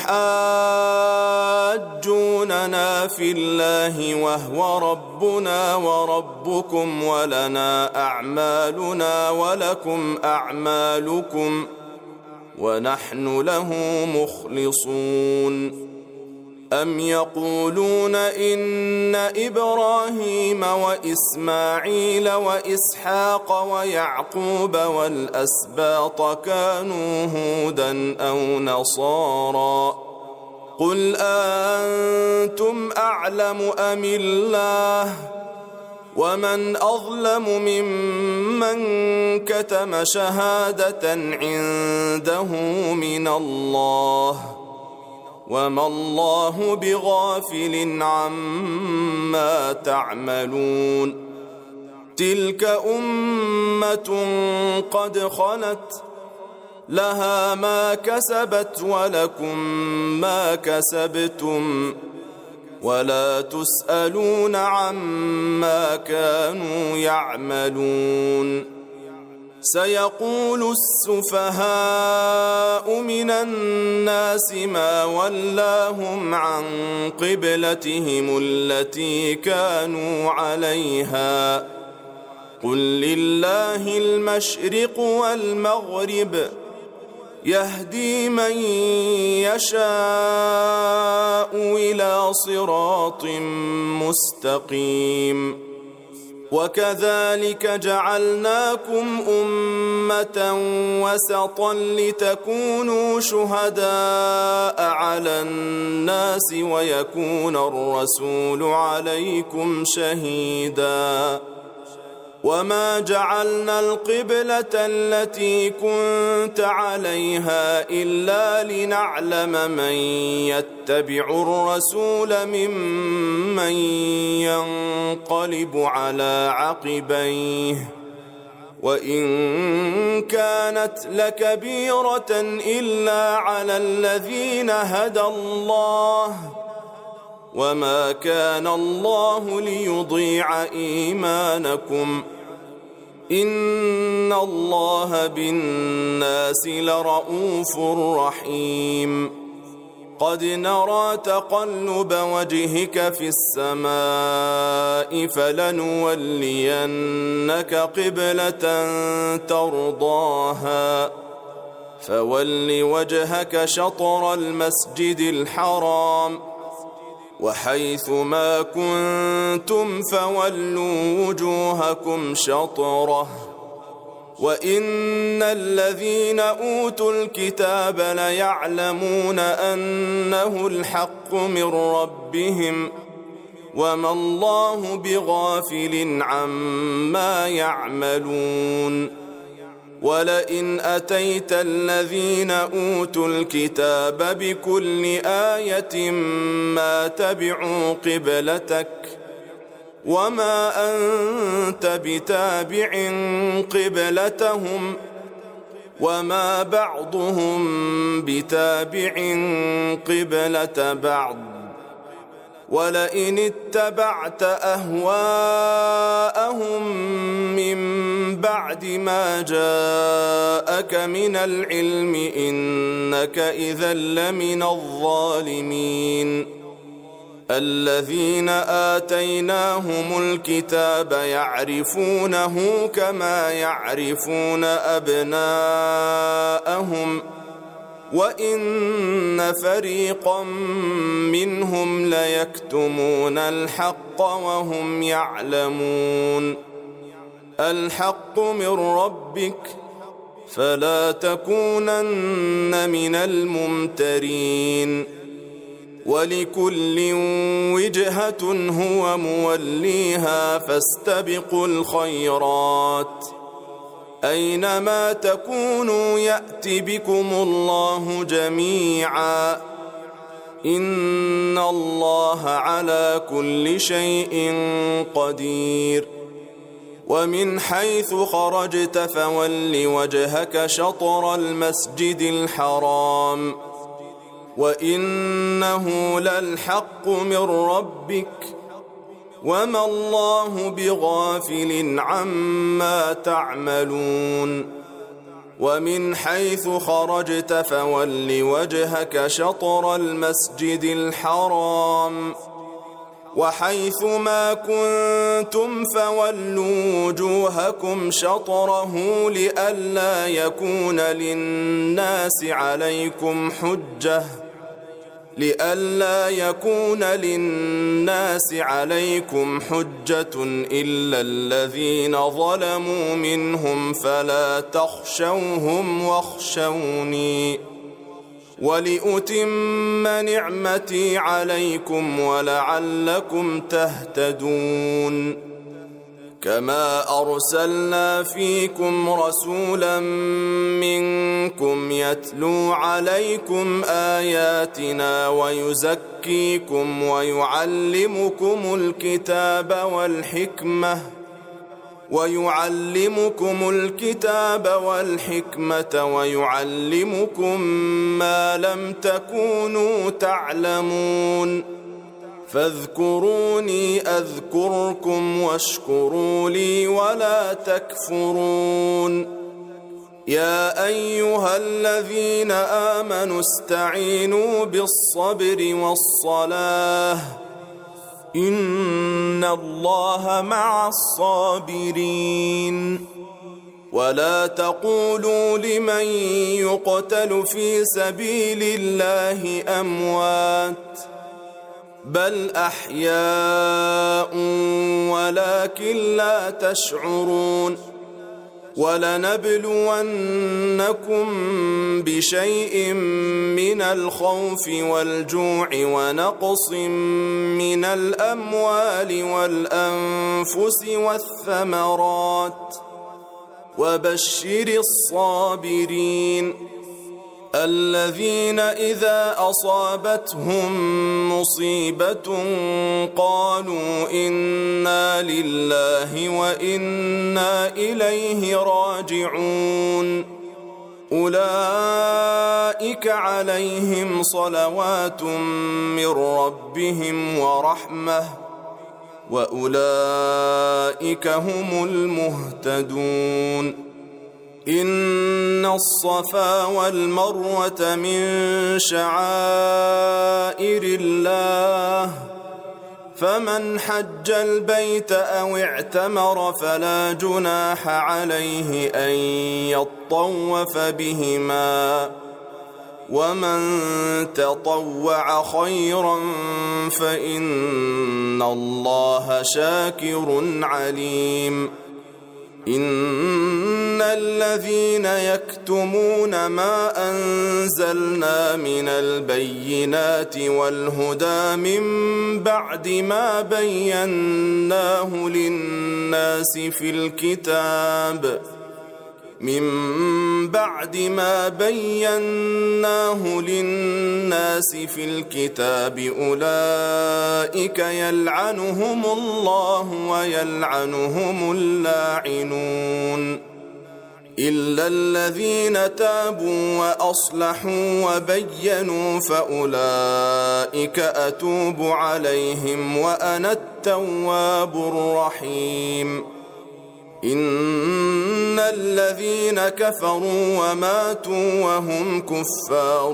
أتحاجوننا في الله وهو ربنا وربكم ولنا أعمالنا ولكم أعمالكم ونحن له مخلصون أم يقولون إن إبراهيم وإسماعيل وإسحاق ويعقوب والأسباط كانوا هودا أو نصارى قل أنتم أعلم أم الله ومن أظلم ممن كتم شهادة عنده من الله وما الله بغافل عما تعملون تلك أمة قد خلت لها ما كسبت ولكم ما كسبتم ولا تسألون عما كانوا يعملون سيقول السفهاء من الناس ما ولاهم عن قبلتهم التي كانوا عليها قل لله المشرق والمغرب يهدي من يشاء إلى صراط مستقيم وكذلك جعلناكم أمة وسطا لتكونوا شهداء على الناس ويكون الرسول عليكم شهيدا وما جعلنا القبلة التي كنت عليها إلا لنعلم من يتبع الرسول ممن ينقلب على عقبيه وإن كانت لكبيرة إلا على الذين هدى الله وما كان الله ليضيع إيمانكم إن الله بالناس لرؤوف رحيم قد نرى تقلب وجهك في السماء فلنولينك قبلة ترضاها فول وجهك شطر المسجد الحرام وحيث ما كنتم فولوا وجوهكم شطره وإن الذين أوتوا الكتاب ليعلمون أنه الحق من ربهم وما الله بغافل عما يعملون ولئن أتيت الذين أوتوا الكتاب بكل آية ما تبعوا قبلتك وما أنت بتابع قبلتهم وما بعضهم بتابع قبلة بعض ولئن اتبعت أهواءهم من بعد ما جاءك من العلم إنك إذا لمن الظالمين الذين آتيناهم الكتاب يعرفونه كما يعرفون أبناءهم وإن فريقا منهم ليكتمون الحق وهم يعلمون الحق من ربك فلا تكونن من الممترين ولكل وجهة هو موليها فاستبقوا الخيرات أينما تكونوا يأت بكم الله جميعا إن الله على كل شيء قدير ومن حيث خرجت فول وجهك شطر المسجد الحرام وإنه للحق من ربك وما الله بغافل عما تعملون ومن حيث خرجت فول وجهك شطر المسجد الحرام وحيث ما كنتم فولوا وجوهكم شطره لئلا يكون للناس عليكم حجة إلا الذين ظلموا منهم فلا تخشوهم واخشوني ولأتم نعمتي عليكم ولعلكم تهتدون كما أرسلنا فيكم رسولا منكم يتلو عليكم آياتنا ويزكيكم ويعلمكم الكتاب والحكمة ويعلمكم ما لم تكونوا تعلمون فاذكروني أذكركم واشكروا لي ولا تكفرون يا أيها الذين آمنوا استعينوا بالصبر والصلاة إن الله مع الصابرين ولا تقولوا لمن يقتل في سبيل الله أموات بل أحياء ولكن لا تشعرون ولنبلونكم بشيء من الخوف والجوع ونقص من الأموال والأنفس والثمرات وبشر الصابرين الذين إذا أصابتهم مصيبة قالوا إنا لله وإنا إليه راجعون أولئك عليهم صلوات من ربهم ورحمة وأولئك هم المهتدون إن الصفا والمروة من شعائر الله فمن حج البيت أو اعتمر فلا جناح عليه أن يطوف بهما ومن تطوع خيرا فإن الله شاكر عليم إن الذين يكتمون ما أنزلنا من البينات والهدى من بعد ما بيناه للناس في الكتاب أولئك يلعنهم الله ويلعنهم اللاعنون إلا الذين تابوا وأصلحوا وبينوا فأولئك أتوب عليهم وأنا التواب الرحيم إن الذين كفروا وماتوا وهم كفار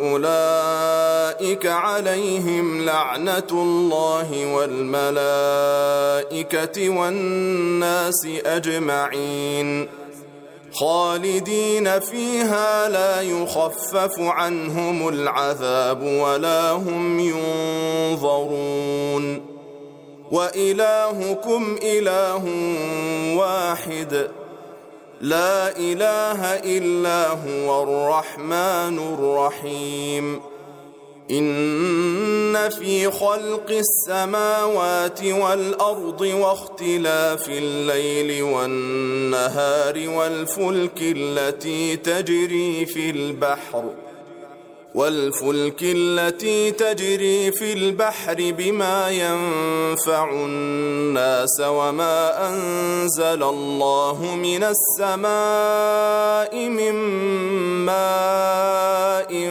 أولئك عليهم لعنة الله والملائكة والناس أجمعين خالدين فيها لا يخفف عنهم العذاب ولا هم ينظرون وإلهكم إله واحد لا إله إلا هو الرحمن الرحيم إن في خلق السماوات والأرض واختلاف الليل والنهار والفلك التي تجري في البحر بما ينفع الناس وما أنزل الله من السماء من ماء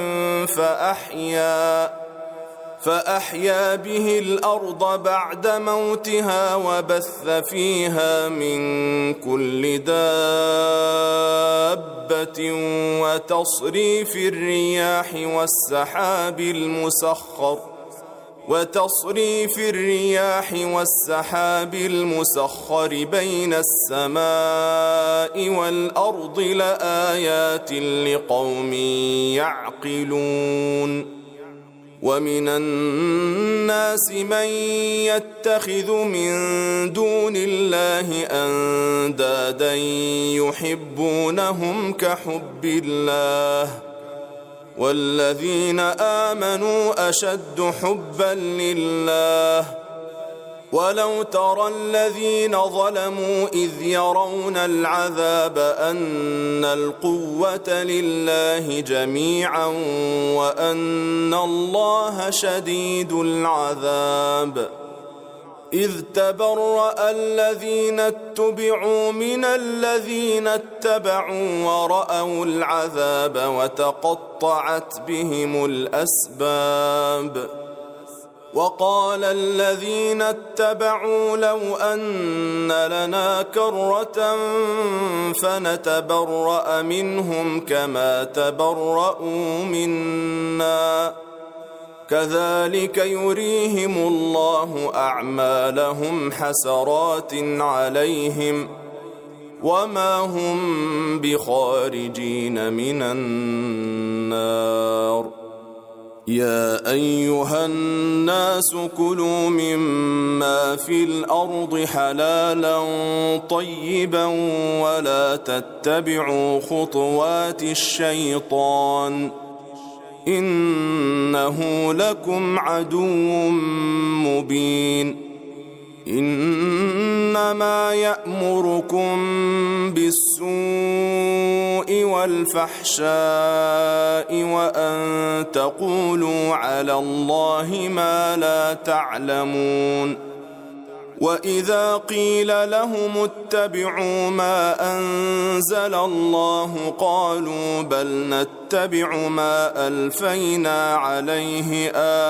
فأحيا به الأرض بعد موتها وبث فيها من كل دابة وتصريف الرياح والسحاب المسخر بين السماء والأرض لآيات لقوم يعقلون ومن الناس من يتخذ من دون الله أندادا يحبونهم كحب الله والذين آمنوا أشد حبا لله ولو ترى الذين ظلموا إذ يرون العذاب أن القوة لله جميعا وأن الله شديد العذاب إذ تبرأ الذين اتبعوا من الذين اتبعوا ورأوا العذاب وتقطعت بهم الأسباب وقال الذين اتبعوا لو أن لنا كرة فنتبرأ منهم كما تبرأوا منا كذلك يريهم الله أعمالهم حسرات عليهم وما هم بخارجين من النار يا أيها الناس كلوا مما في الأرض حلالا طيبا ولا تتبعوا خطوات الشيطان إنه لكم عدو مبين إنما يأمركم بالسوء والفحشاء وأن تقولوا على الله ما لا تعلمون وإذا قيل لهم اتبعوا ما أنزل الله قالوا بل نتبع ما ألفينا عليه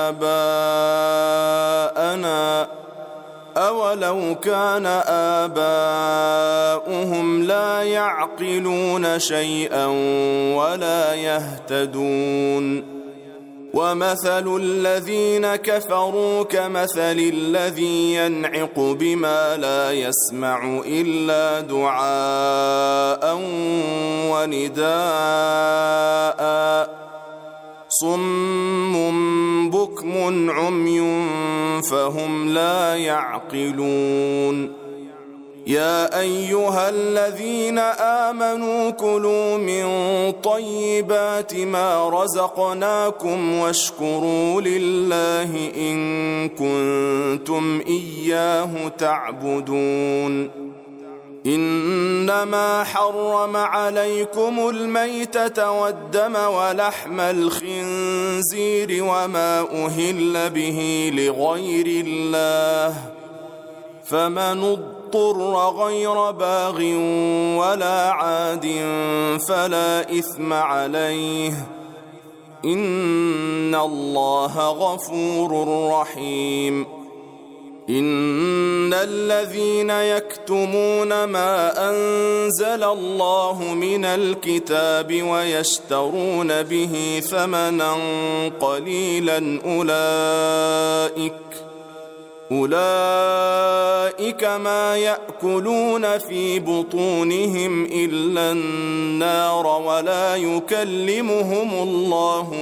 آباءنا أولو كان آباؤهم لا يعقلون شيئا ولا يهتدون ومثل الذين كفروا كمثل الذي ينعق بما لا يسمع إلا دعاء ونداء صم بكم عمي فهم لا يعقلون يا أيها الذين آمنوا كلوا من طيبات ما رزقناكم واشكروا لله إن كنتم إياه تعبدون إنما حرم عليكم الميتة والدم ولحم الخنزير وما أهل به لغير الله فمن اضطر غير باغ ولا عاد فلا إثم عليه إن الله غفور رحيم إن الذين يكتمون ما أنزل الله من الكتاب ويشترون به ثمنا قليلا أولئك ما يأكلون في بطونهم إلا النار ولا يكلمهم الله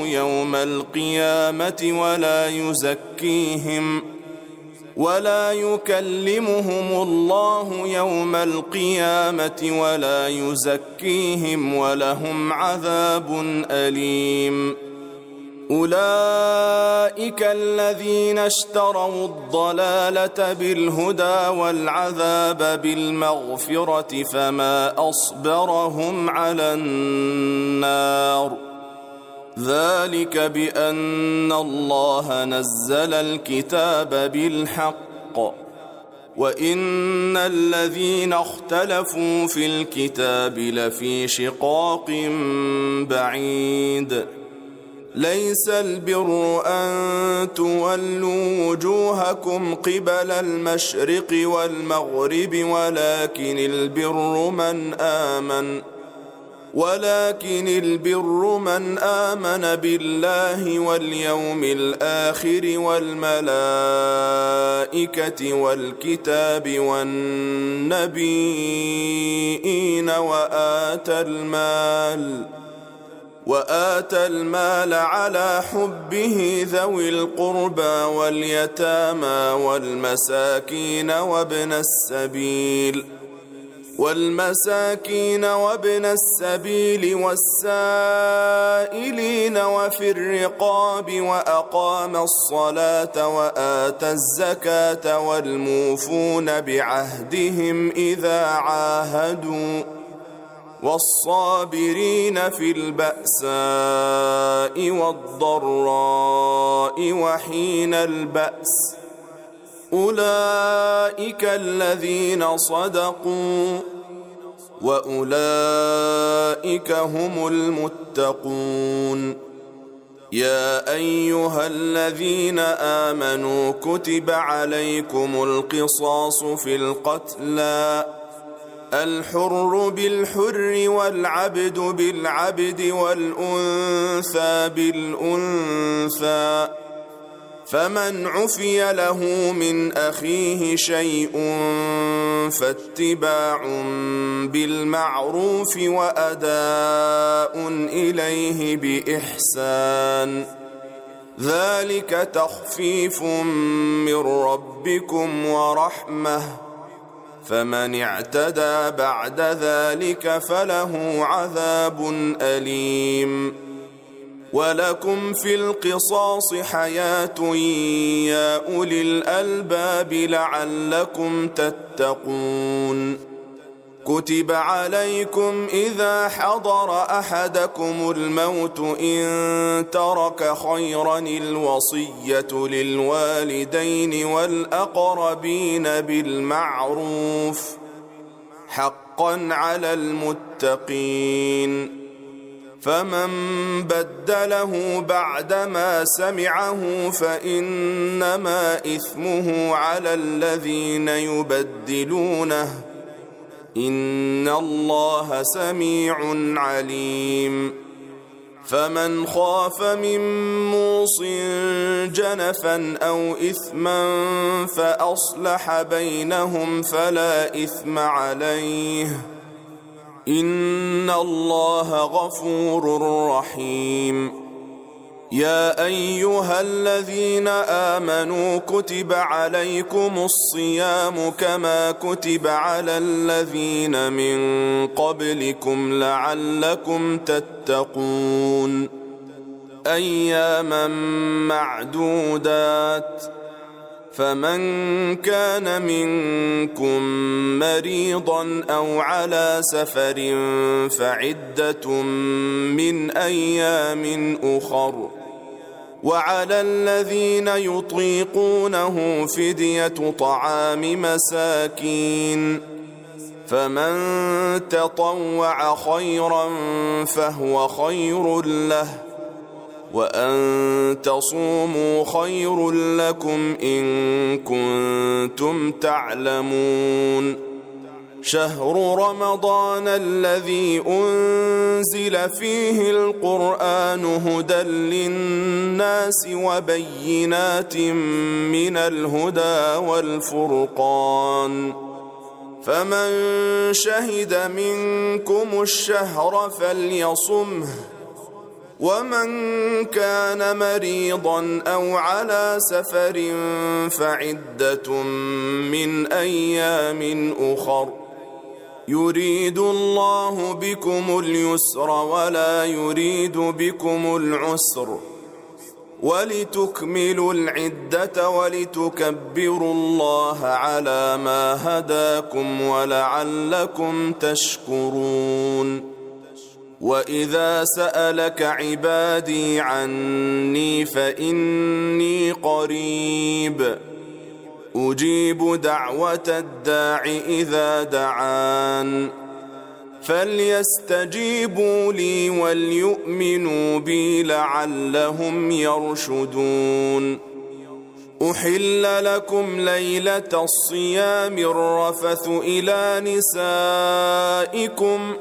يوم القيامة ولا يزكيهم ولهم عذاب أليم أولئك الذين اشتروا الضلالة بالهدى والعذاب بالمغفرة فما أصبرهم على النار ذلك بأن الله نزل الكتاب بالحق وإن الذين اختلفوا في الكتاب لفي شقاق بعيد ليس البر أن تولوا وجوهكم قبل المشرق والمغرب ولكن البر من آمن بالله واليوم الآخر والملائكة والكتاب والنبيين وآتى المال على حبه ذوي القربى واليتامى والمساكين وابن السبيل والسائلين وفي الرقاب وأقام الصلاة وآتى الزكاة والموفون بعهدهم إذا عاهدوا والصابرين في البأساء والضراء وحين البأس أولئك الذين صدقوا وأولئك هم المتقون يا أيها الذين آمنوا كتب عليكم القصاص في القتلى الحر بالحر والعبد بالعبد والأنثى بالأنثى فمن عفي له من أخيه شيء فاتباع بالمعروف وأداء إليه بإحسان ذلك تخفيف من ربكم ورحمة فمن اعتدى بعد ذلك فله عذاب أليم ولكم في القصاص حياة يا أولي الألباب لعلكم تتقون كتب عليكم إذا حضر أحدكم الموت إن ترك خيرا الوصية للوالدين والأقربين بالمعروف حقا على المتقين فمن بدله بعدما سمعه فإنما إثمه على الذين يبدلونه إن الله سميع عليم فمن خاف من موص جنفا أو إثما فأصلح بينهم فلا إثم عليه إن الله غفور رحيم يا أيها الذين آمنوا كتب عليكم الصيام كما كتب على الذين من قبلكم لعلكم تتقون أياما معدودات فمن كان منكم مريضا أو على سفر فعدة من أيام أخر وعلى الذين يطيقونه فدية طعام مساكين فمن تطوع خيرا فهو خير له وأن تصوموا خير لكم إن كنتم تعلمون شهر رمضان الذي أنزل فيه القرآن هدى للناس وبينات من الهدى والفرقان فمن شهد منكم الشهر فليصمه ومن كان مريضا أو على سفر فعدة من أيام أخر يريد الله بكم اليسر ولا يريد بكم العسر ولتكملوا العدة ولتكبروا الله على ما هداكم ولعلكم تشكرون وإذا سألك عبادي عني فإني قريب أجيب دعوة الداع إذا دعان فليستجيبوا لي وليؤمنوا بي لعلهم يرشدون أحل لكم ليلة الصيام الرفث إلى نسائكم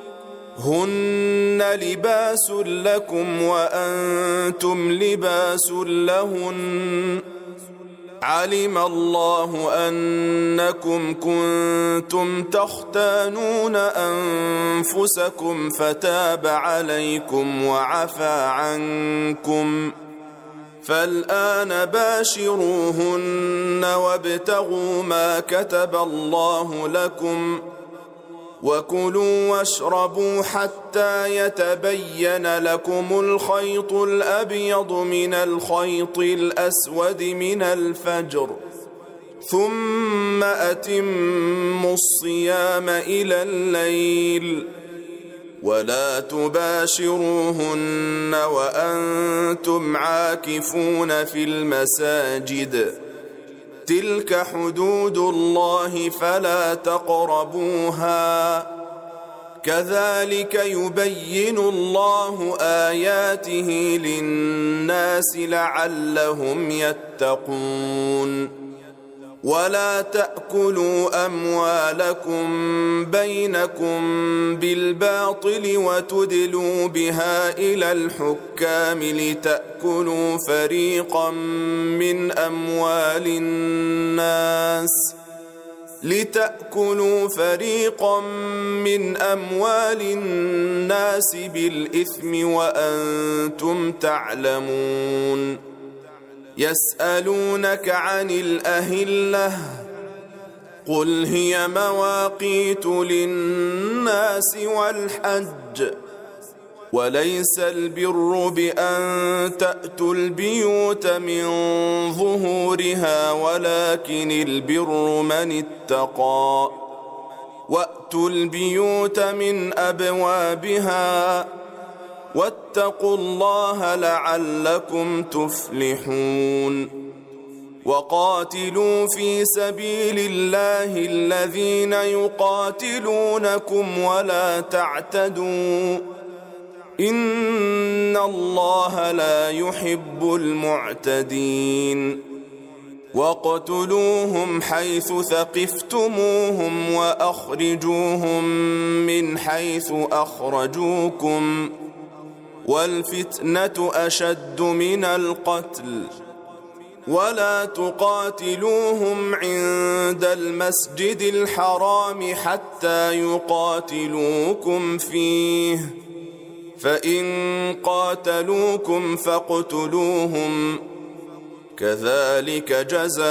هن لباس لكم وأنتم لباس لهن علم الله أنكم كنتم تختانون أنفسكم فتاب عليكم وعفى عنكم فالآن باشروهن وابتغوا ما كتب الله لكم وكلوا واشربوا حتى يتبين لكم الخيط الأبيض من الخيط الأسود من الفجر ثم أتموا الصيام إلى الليل ولا تباشروهن وأنتم عاكفون في المساجد تلك حدود الله فلا تقربوها كذلك يبين الله آياته للناس لعلهم يتقون ولا تأكلوا أموالكم بينكم بالباطل وتدلوا بها إلى الحكام لتأكلوا فريقا من أموال الناس بالإثم وأنتم تعلمون يسألونك عن الأهلة قل هي مواقيت للناس والحج وليس البر بأن تأتوا البيوت من ظهورها ولكن البر من اتقى وأتوا البيوت من أبوابها واتقوا الله لعلكم تفلحون وقاتلوا في سبيل الله الذين يقاتلونكم ولا تعتدوا إن الله لا يحب المعتدين واقتلوهم حيث ثقفتموهم وأخرجوهم من حيث أخرجوكم والفتنة أشد من القتل ولا تقاتلوهم عند المسجد الحرام حتى يقاتلوكم فيه فإن قاتلوكم فاقتلوهم كذلك جزاء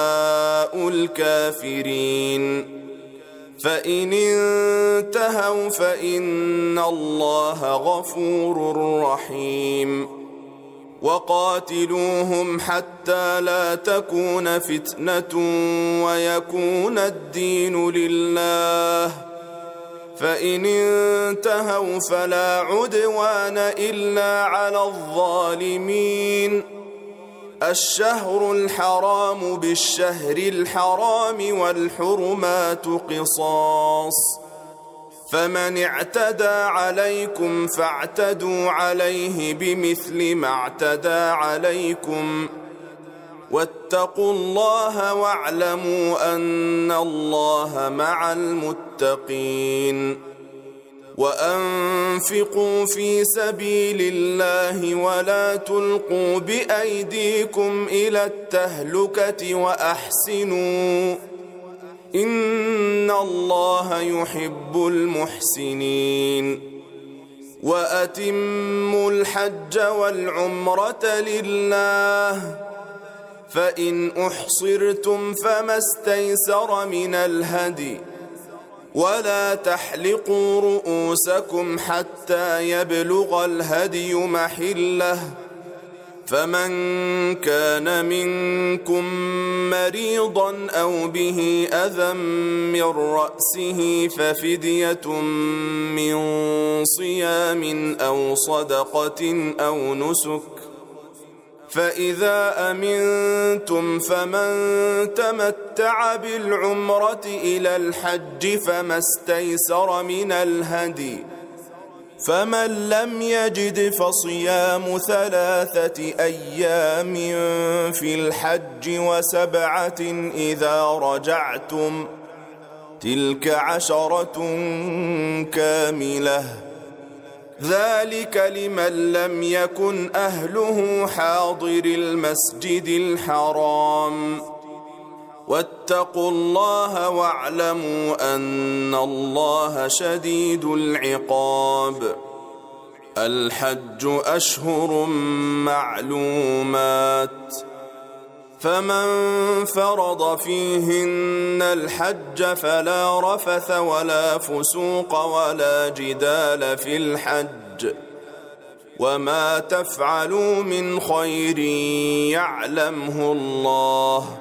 الكافرين فإن انتهوا فإن الله غفور رحيم وقاتلوهم حتى لا تكون فتنة ويكون الدين لله فإن انتهوا فلا عدوان إلا على الظالمين الشهر الحرام بالشهر الحرام والحرمات قصاص فمن اعتدى عليكم فاعتدوا عليه بمثل ما اعتدى عليكم واتقوا الله واعلموا أن الله مع المتقين وأنفقوا في سبيل الله ولا تلقوا بأيديكم إلى التهلكة وأحسنوا إن الله يحب المحسنين وأتموا الحج والعمرة لله فإن أحصرتم فما استيسر من الهدي ولا تحلقوا رؤوسكم حتى يبلغ الهدي محله فمن كان منكم مريضا أو به أذى من رأسه ففدية من صيام أو صدقة أو نسك فإذا أمنتم فمن تمتع بالعمرة إلى الحج فما استيسر من الهدي فمن لم يجد فصيام 3 أيام في الحج و7 إذا رجعتم تلك 10 كاملة ذلك لمن لم يكن أهله حاضر المسجد الحرام واتقوا الله واعلموا أن الله شديد العقاب الحج أشهر معلومات فمن فرض فيهن الحج فلا رفث ولا فسوق ولا جدال في الحج وما تفعلوا من خير يعلمه الله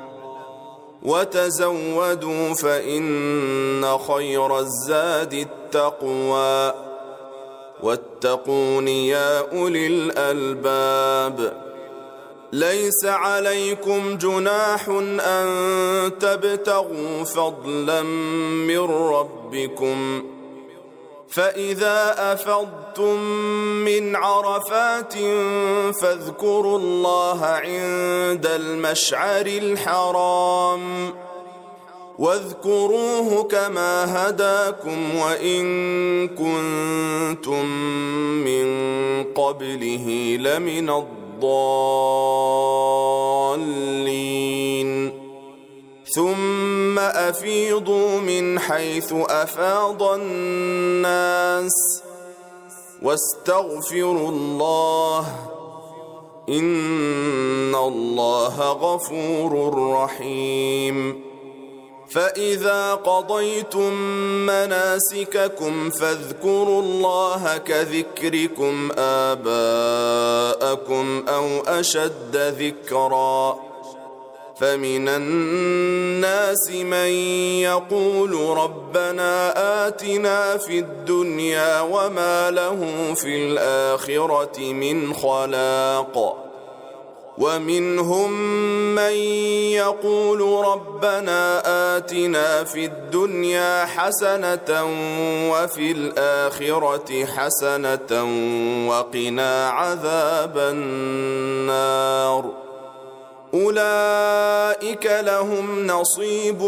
وتزودوا فإن خير الزاد التقوى واتقون يا أولي الألباب ليس عليكم جناح أن تبتغوا فضلا من ربكم فإذا أفضتم من عرفات فاذكروا الله عند المشعر الحرام واذكروه كما هداكم وإن كنتم من قبله لمن الضالين ثم أفيضوا من حيث أفاض الناس واستغفروا الله إن الله غفور رحيم فإذا قضيتم مناسككم فاذكروا الله كذكركم آباءكم أو أشد ذكرا فمن الناس من يقول ربنا آتنا في الدنيا وما له في الآخرة من خلاق ومنهم من يقول ربنا آتنا في الدنيا حسنة وفي الآخرة حسنة وقنا عذاب النار أولئك لهم نصيب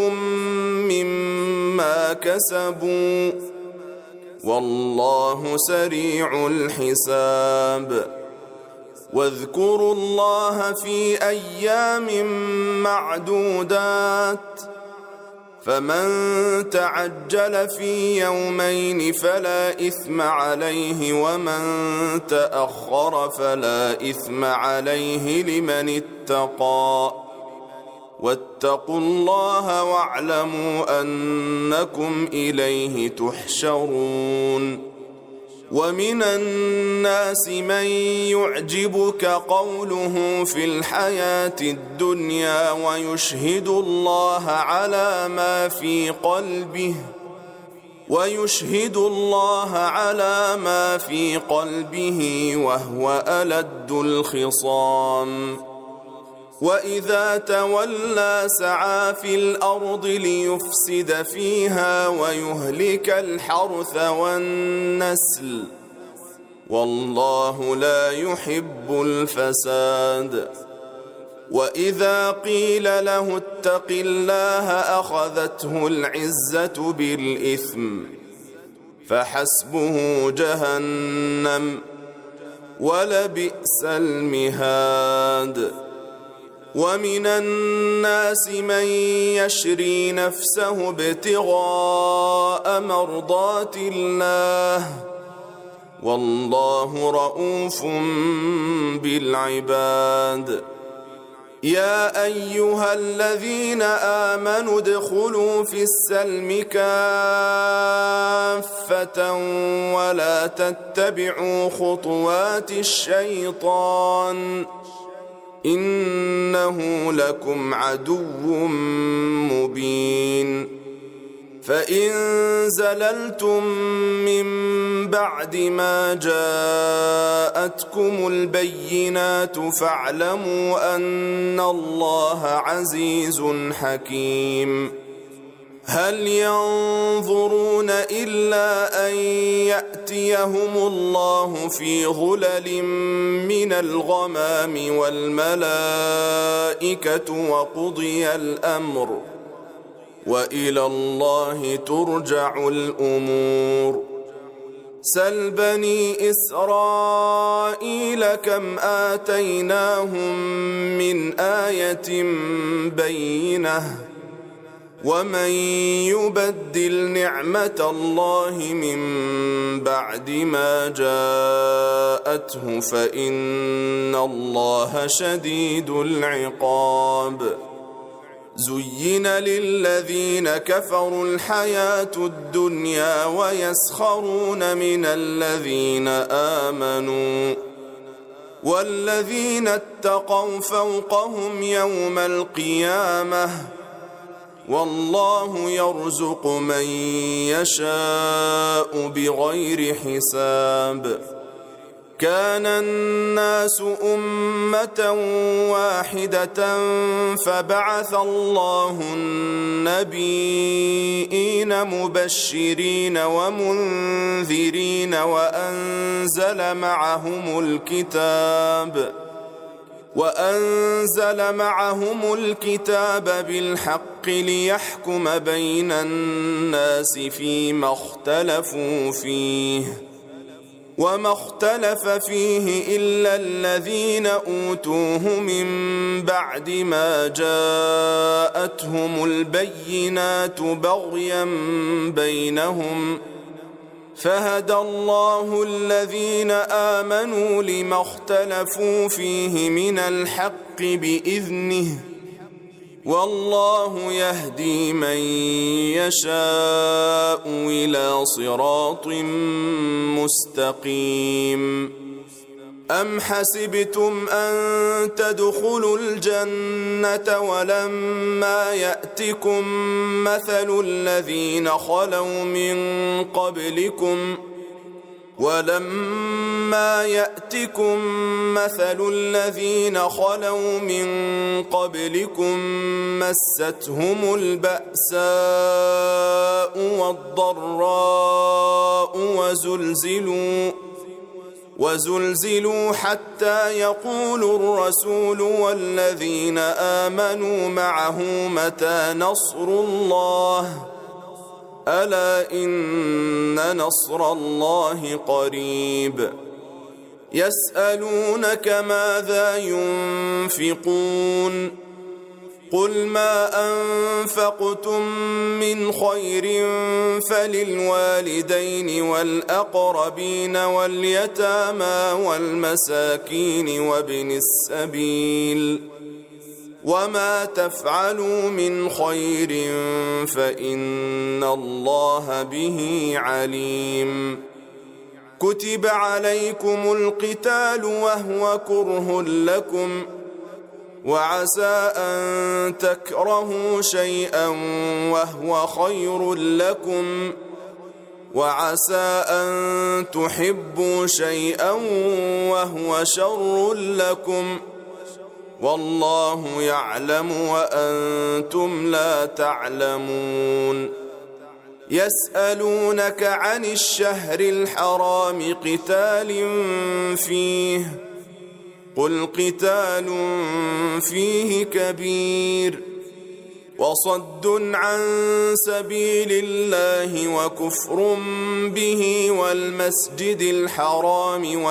مما كسبوا والله سريع الحساب واذكروا الله في أيام معدودات فمن تعجل في يومين فلا إثم عليه ومن تأخر فلا إثم عليه لمن اتقى واتقوا الله واعلموا أنكم إليه تحشرون ومن الناس من يعجبك قوله في الحياة الدنيا ويشهد الله على ما في قلبه وهو ألد الخصام وإذا تولى سعى في الأرض ليفسد فيها ويهلك الحرث والنسل والله لا يحب الفساد وإذا قيل له اتق الله أخذته العزة بالإثم فحسبه جهنم ولبئس المهاد ومن الناس من يشري نفسه ابتغاء مرضات الله والله رؤوف بالعباد يا أيها الذين آمنوا ادخلوا في السلم كافة ولا تتبعوا خطوات الشيطان إنه لكم عدو مبين فإن زللتم من بعد ما جاءتكم البينات فاعلموا أن الله عزيز حكيم هل ينظرون إلا أن يأتيهم الله في ظلل من الغمام والملائكة وقضي الأمر وإلى الله ترجع الأمور سل بني إسرائيل كم آتيناهم من آية بينة ومن يبدل نعمة الله من بعد ما جاءته فإن الله شديد العقاب زين للذين كفروا الحياة الدنيا ويسخرون من الذين آمنوا والذين اتقوا فوقهم يوم القيامة والله يرزق من يشاء بغير حساب كان الناس أمة واحدة فبعث الله النبيين مبشرين ومنذرين وأنزل معهم الكتاب بالحق ليحكم بين الناس فيما اختلفوا فيه وما اختلف فيه إلا الذين أوتوه من بعد ما جاءتهم البينات بغيا بينهم فهدى الله الذين آمنوا لما اختلفوا فيه من الحق بإذنه والله يهدي من يشاء إلى صراط مستقيم أم حسبتم أن تدخلوا الجنة ولما يأتكم مثل الذين خلوا من قبلكم مستهم البأساء والضراء وزلزلوا حتى يقول الرسول والذين آمنوا معه متى نصر الله ألا إن نصر الله قريب يسألونك ماذا ينفقون قل ما أنفقتم من خير فللوالدين والأقربين واليتامى والمساكين وابن السبيل وما تفعلوا من خير فإن الله به عليم كتب عليكم القتال وهو كره لكم وعسى أن تكرهوا شيئا وهو خير لكم وعسى أن تحبوا شيئا وهو شر لكم والله يعلم وأنتم لا تعلمون يسألونك عن الشهر الحرام قتال فيه قل قتال فيه كبير وصد عن سبيل الله وكفر به والمسجد الحرام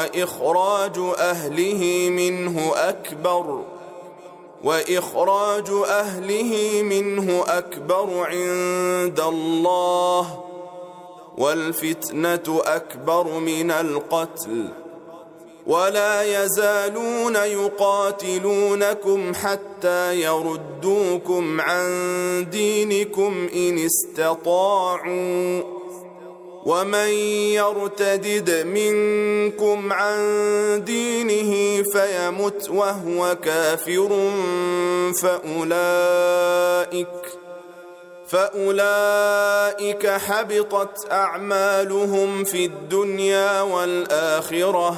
وإخراج أهله منه أكبر عند الله والفتنة أكبر من القتل ولا يزالون يقاتلونكم حتى يردوكم عن دينكم إن استطاعوا ومن يرتدد منكم عن دينه فيمت وهو كافر فأولئك حبطت أعمالهم في الدنيا والآخرة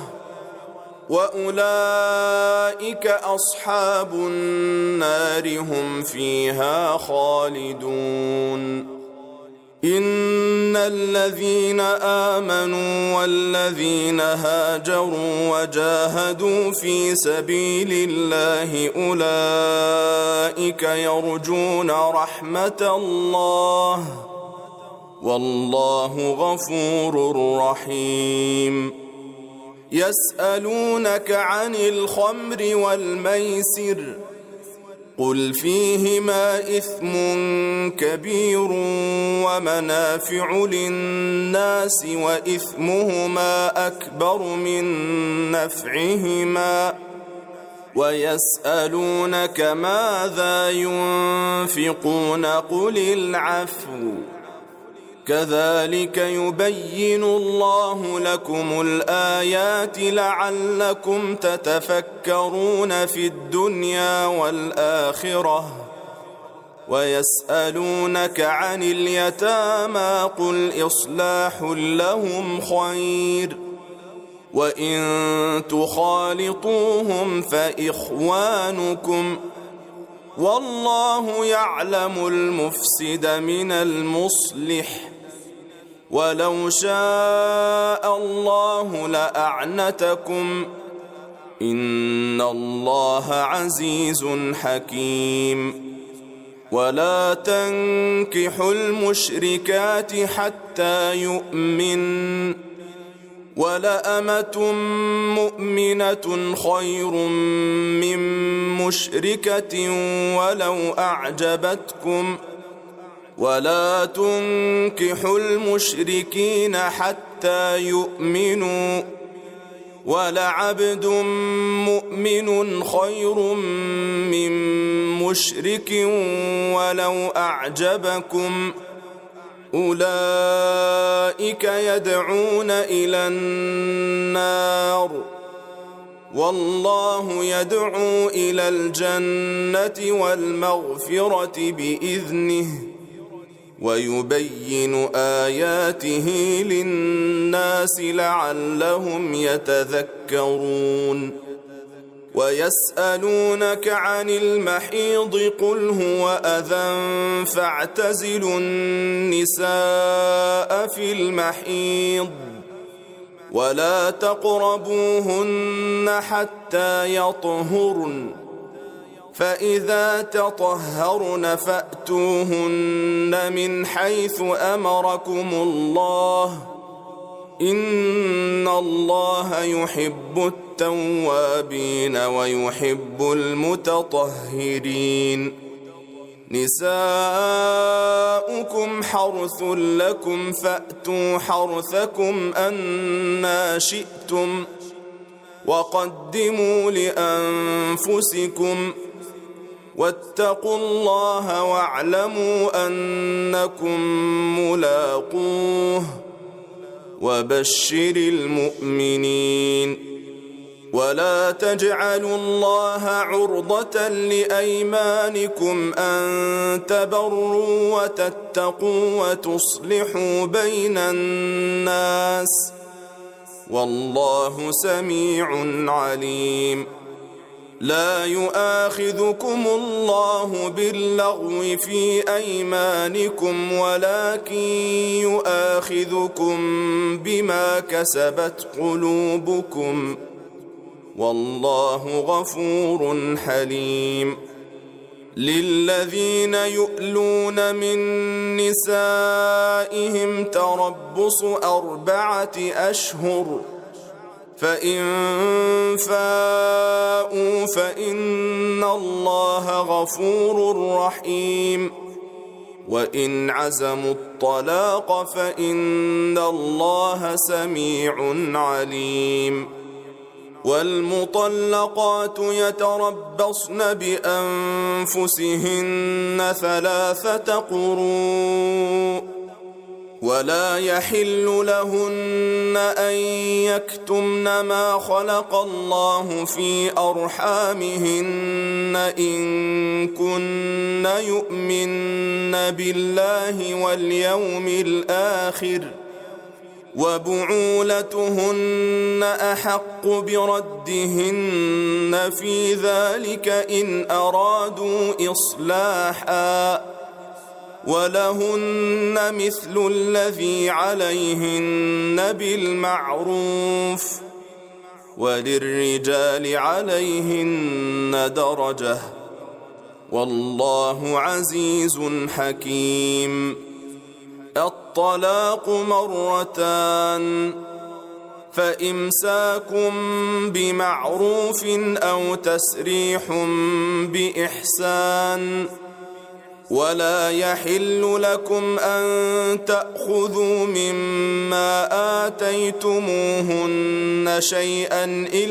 وأولئك أصحاب النار هم فيها خالدون إن الذين آمنوا والذين هاجروا وجاهدوا في سبيل الله أولئك يرجون رحمة الله والله غفور رحيم يسألونك عن الخمر والميسر قل فيهما إثم كبير ومنافع للناس وإثمهما أكبر من نفعهما ويسألونك ماذا ينفقون قل العفو كذلك يبين الله لكم الآيات لعلكم تتفكرون في الدنيا والآخرة ويسألونك عن اليتامى قل إصلاح لهم خير وإن تخالطوهم فإخوانكم والله يعلم المفسد من المصلح ولو شاء الله لأعنتكم إن الله عزيز حكيم ولا تنكحوا المشركات حتى يؤمن ولأمة مؤمنة خير من مشركة ولو أعجبتكم ولا تنكحوا المشركين حتى يؤمنوا ولعبد مؤمن خير من مشرك ولو أعجبكم أولئك يدعون إلى النار والله يدعو إلى الجنة والمغفرة بإذنه ويبين آياته للناس لعلهم يتذكرون ويسألونك عن المحيض قل هو أذى فاعتزلوا النساء في المحيض ولا تقربوهن حتى يطهرن فإذا تطهرن فأتوهن من حيث أمركم الله إن الله يحب التوابين ويحب المتطهرين نساؤكم حرث لكم فأتوا حرثكم أنى شئتم وقدموا لأنفسكم واتقوا الله واعلموا أنكم ملاقوه وبشر المؤمنين. ولا تجعلوا الله عرضة لأيمانكم أن تبروا وتتقوا وتصلحوا بين الناس والله سميع عليم. لا يؤاخذكم الله باللغو في أيمانكم ولكن يؤاخذكم بما كسبت قلوبكم والله غفور حليم. للذين يؤلون من نسائهم تربص 4 أشهر فإن فاءوا فإن الله غفور رحيم. وإن عزموا الطلاق فإن الله سميع عليم. والمطلقات يتربصن بأنفسهن 3 قروء ولا يحل لهن أن يكتمن ما خلق الله في أرحامهن إن كن يؤمن بالله واليوم الآخر وبعولتهن أحق بردهن في ذلك إن أرادوا إصلاحا ولهن مثل الذي عليهن بالمعروف وللرجال عليهن درجة والله عزيز حكيم. الطلاق 2 فإمساك بمعروف أو تسريح بإحسان ولا يحل لكم أن تأخذوا مما آتيتموهن شيئا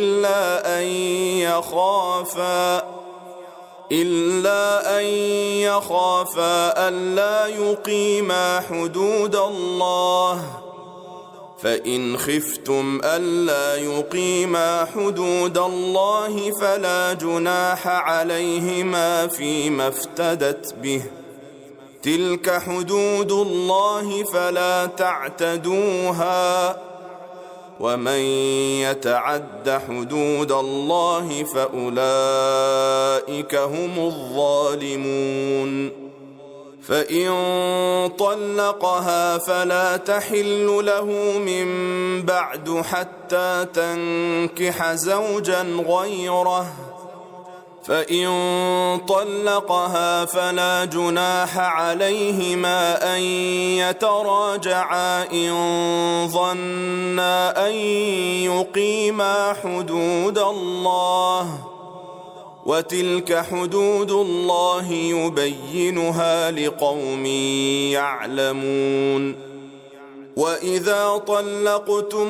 إلا أن يخافا ألا يقيما حدود الله فإن خفتم ألا يقيما حدود الله فلا جناح عليهما فيما افتدت به تلك حدود الله فلا تعتدوها ومن يتعد حدود الله فأولئك هم الظالمون. فإن طلقها فلا تحل له من بعد حتى تنكح زوجا غيره فإن طلقها فلا جناح عليهما أن يتراجعا إن ظنا أن يقيما حدود الله وتلك حدود الله يبينها لقوم يعلمون. وإذا طلقتم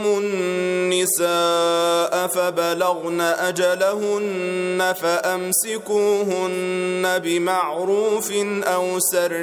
النساء فبلغن أجلهن فأمسكوهن بمعروف أو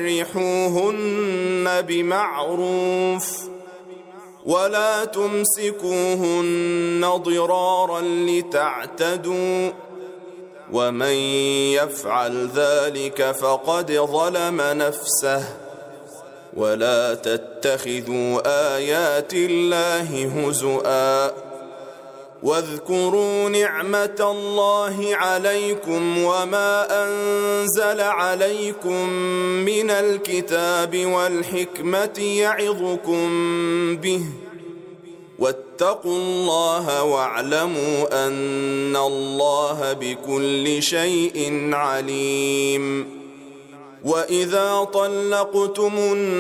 سرحوهن بمعروف ولا تمسكوهن ضرارا لتعتدوا ومن يفعل ذلك فقد ظلم نفسه ولا تتخذوا آيات الله هزؤا واذكروا نعمة الله عليكم وما أنزل عليكم من الكتاب والحكمة يعظكم به واتقوا الله واعلموا أن الله بكل شيء عليم. وإذا طلقتم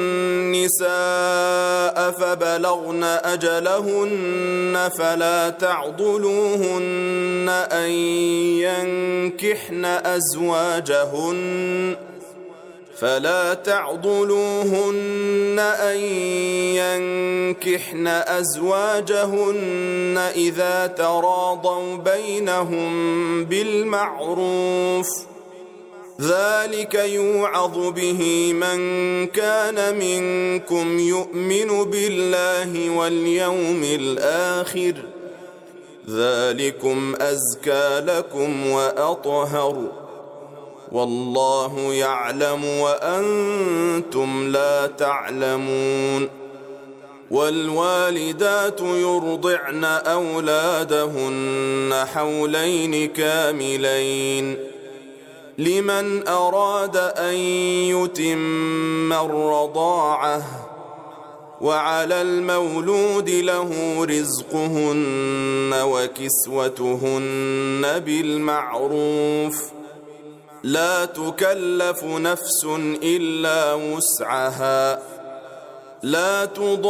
النساء فبلغن أجلهن فلا تعضلوهن أن ينكحن أزواجهن فلا تعضلوهن أن ينكحن أزواجهن إذا تراضوا بينهم بالمعروف، ذلك يوعظ به من كان منكم يؤمن بالله واليوم الآخر، ذلكم أزكى لكم وأطهر، والله يعلم وأنتم لا تعلمون. والوالدات يرضعن أولادهن حولين كاملين لمن أراد أن يتم الرضاعة، وعلى المولود له رزقهن وكسوتهن بالمعروف، لا تكلف نفس إلا وسعها، لا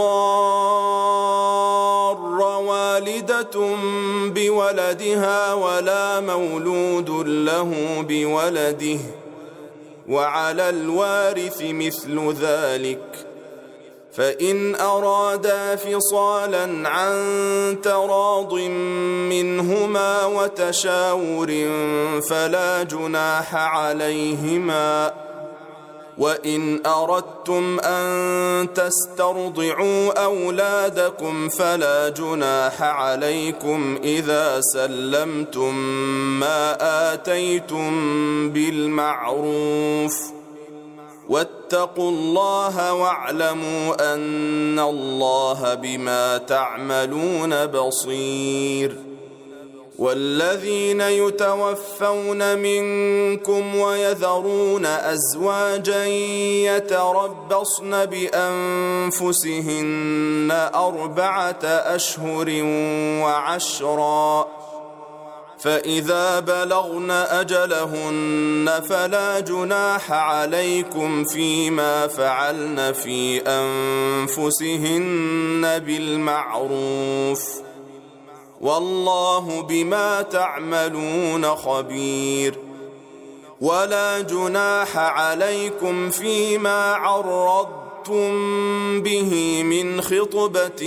تضار والدة بولدها ولا مولود له بولده، وعلى الوارث مثل ذلك، فإن أرادا فصالا عن تراض منهما وتشاور فلا جناح عليهما. وإن أردتم أن تسترضعوا أولادكم فلا جناح عليكم إذا سلمتم ما آتيتم بالمعروف، واتقوا الله واعلموا أن الله بما تعملون بصير. والذين يتوفون منكم ويذرون أزواجا يتربصن بأنفسهن 4 أشهر وعشرا، فإذا بلغن أجلهن فلا جناح عليكم فيما فعلن في أنفسهن بالمعروف، والله بما تعملون خبير. ولا جناح عليكم فيما عرضتم به من خطبة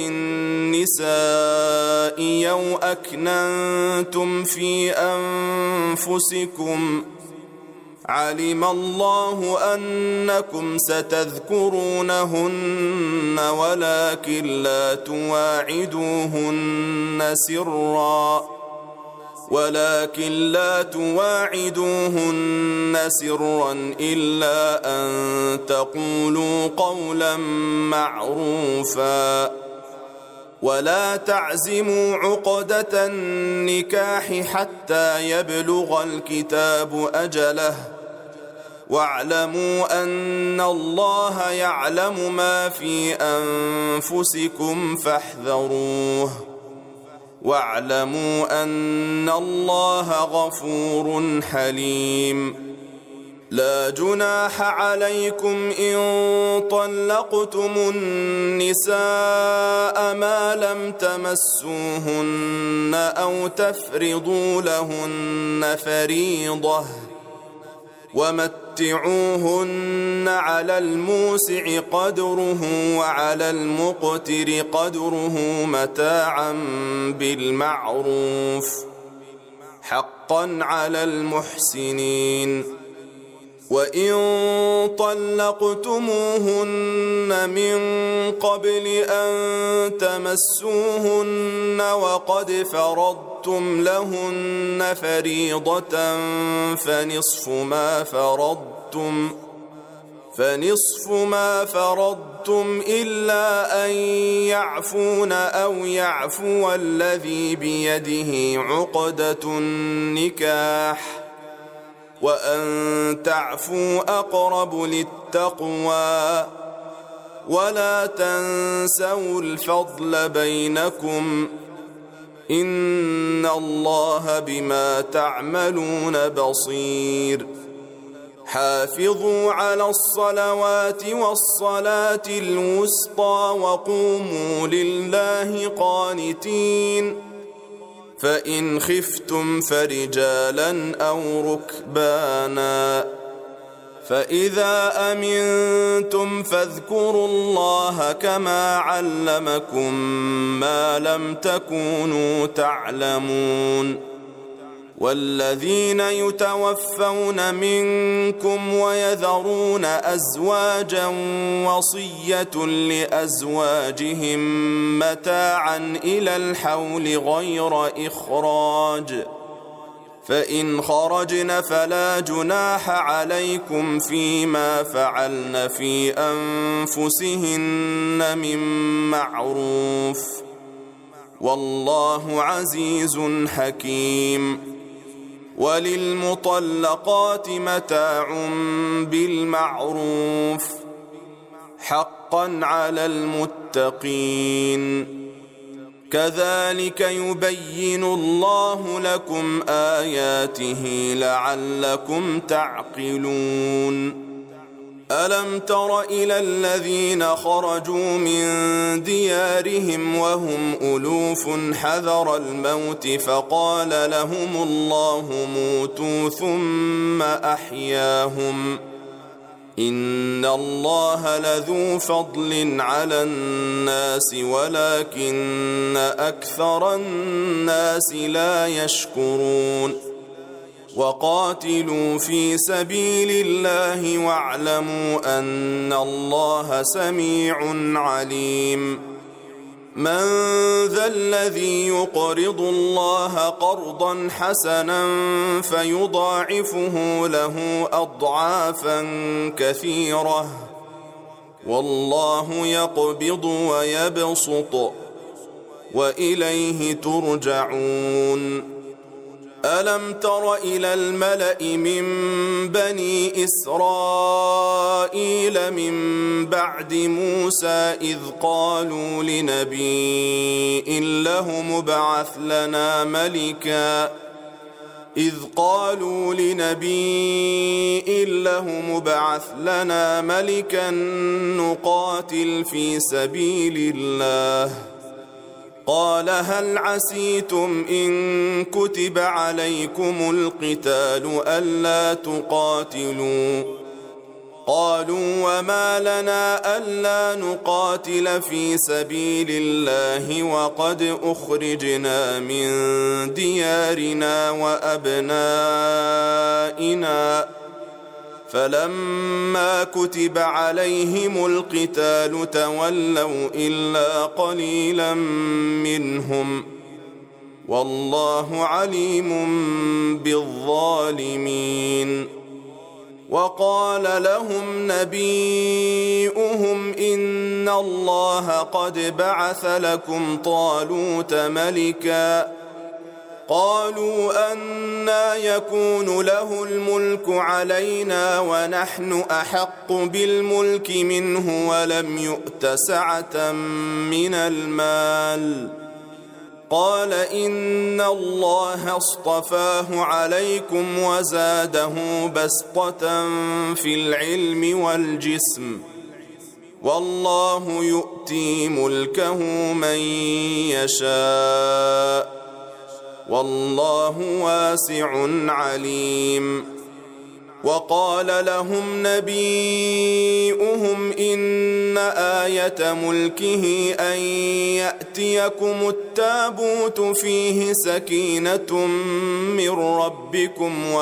النساء أو أكننتم في أنفسكم، علم الله أنكم ستذكرونهن ولكن لا تواعدوهن سرا إلا أن تقولوا قولا معروفا، ولا تعزموا عقدة النكاح حتى يبلغ الكتاب أجله، واعلموا أن الله يعلم ما في أنفسكم فاحذروه، واعلموا أن الله غفور حليم. لا جناح عليكم إن طلقتم النساء ما لم تمسوهن أو تفرضوا لهن فريضة، ومتعوهن على الموسع قدره وعلى المقتر قدره متاعا بالمعروف، حقا على المحسنين. وإن طلقتموهن من قبل أن تمسوهن وقد فرضتم لهن فريضة فنصف ما فرضتم إلا أن يعفون أو يعفو الذي بيده عقدة النكاح، وأن تعفوا أقرب للتقوى، ولا تنسوا الفضل بينكم، إن الله بما تعملون بصير. حافظوا على الصلوات والصلاة الوسطى وقوموا لله قانتين، فإن خفتم فرجالا أو ركبانا، فإذا أمنتم فاذكروا الله كما علمكم ما لم تكونوا تعلمون والذين يتوفون منكم ويذرون أزواجا وصية لأزواجهم متاعا إلى الحول غير إخراج فإن خرجن فلا جناح عليكم فيما فعلن في أنفسهن من معروف والله عزيز حكيم وللمطلقات متاع بالمعروف حقا على المتقين كذلك يبين الله لكم آياته لعلكم تعقلون ألم تر إلى الذين خرجوا من ديارهم وهم ألوف حذر الموت فقال لهم الله موتوا ثم أحياهم إن الله لذو فضل على الناس ولكن أكثر الناس لا يشكرون وقاتلوا في سبيل الله واعلموا أن الله سميع عليم من ذا الذي يقرض الله قرضا حسنا فيضاعفه له أضعافا كثيرة والله يقبض ويبسط وإليه ترجعون ألم تر إلى الملأ من بني إسرائيل من بعد موسى إذ قالوا لنبي له مبعث لنا ملكا نقاتل في سبيل الله قال هل عسيتم إن كتب عليكم القتال ألا تقاتلوا قالوا وما لنا ألا نقاتل في سبيل الله وقد أخرجنا من ديارنا وأبنائنا فلما كتب عليهم القتال تولوا إلا قليلا منهم والله عليم بالظالمين وقال لهم نبيؤهم إن الله قد بعث لكم طالوت ملكا قالوا أنى يكون له الملك علينا ونحن أحق بالملك منه ولم يؤت سعة من المال قال إن الله اصطفاه عليكم وزاده بسطة في العلم والجسم والله يؤتي ملكه من يشاء والله واسع عليم وقال لهم نبيؤهم إن آية ملكه أن يأتيكم التابوت فيه سكينة من ربكم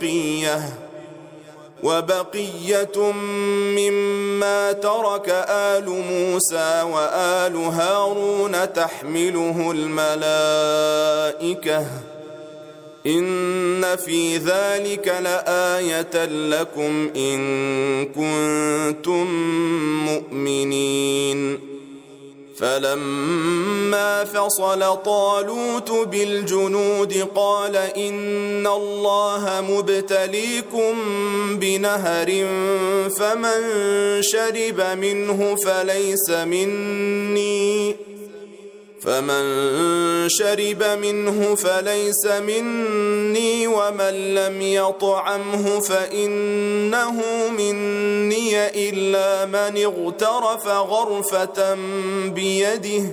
وبقية مما ترك آل موسى وآل هارون تحمله الملائكة إن في ذلك لآية لكم إن كنتم مؤمنين فلما فصل طالوت بالجنود قال إن الله مبتليكم بنهر فمن شرب منه فليس مني ومن لم يطعمه فإنه مني إلا من اغترف غرفة بيده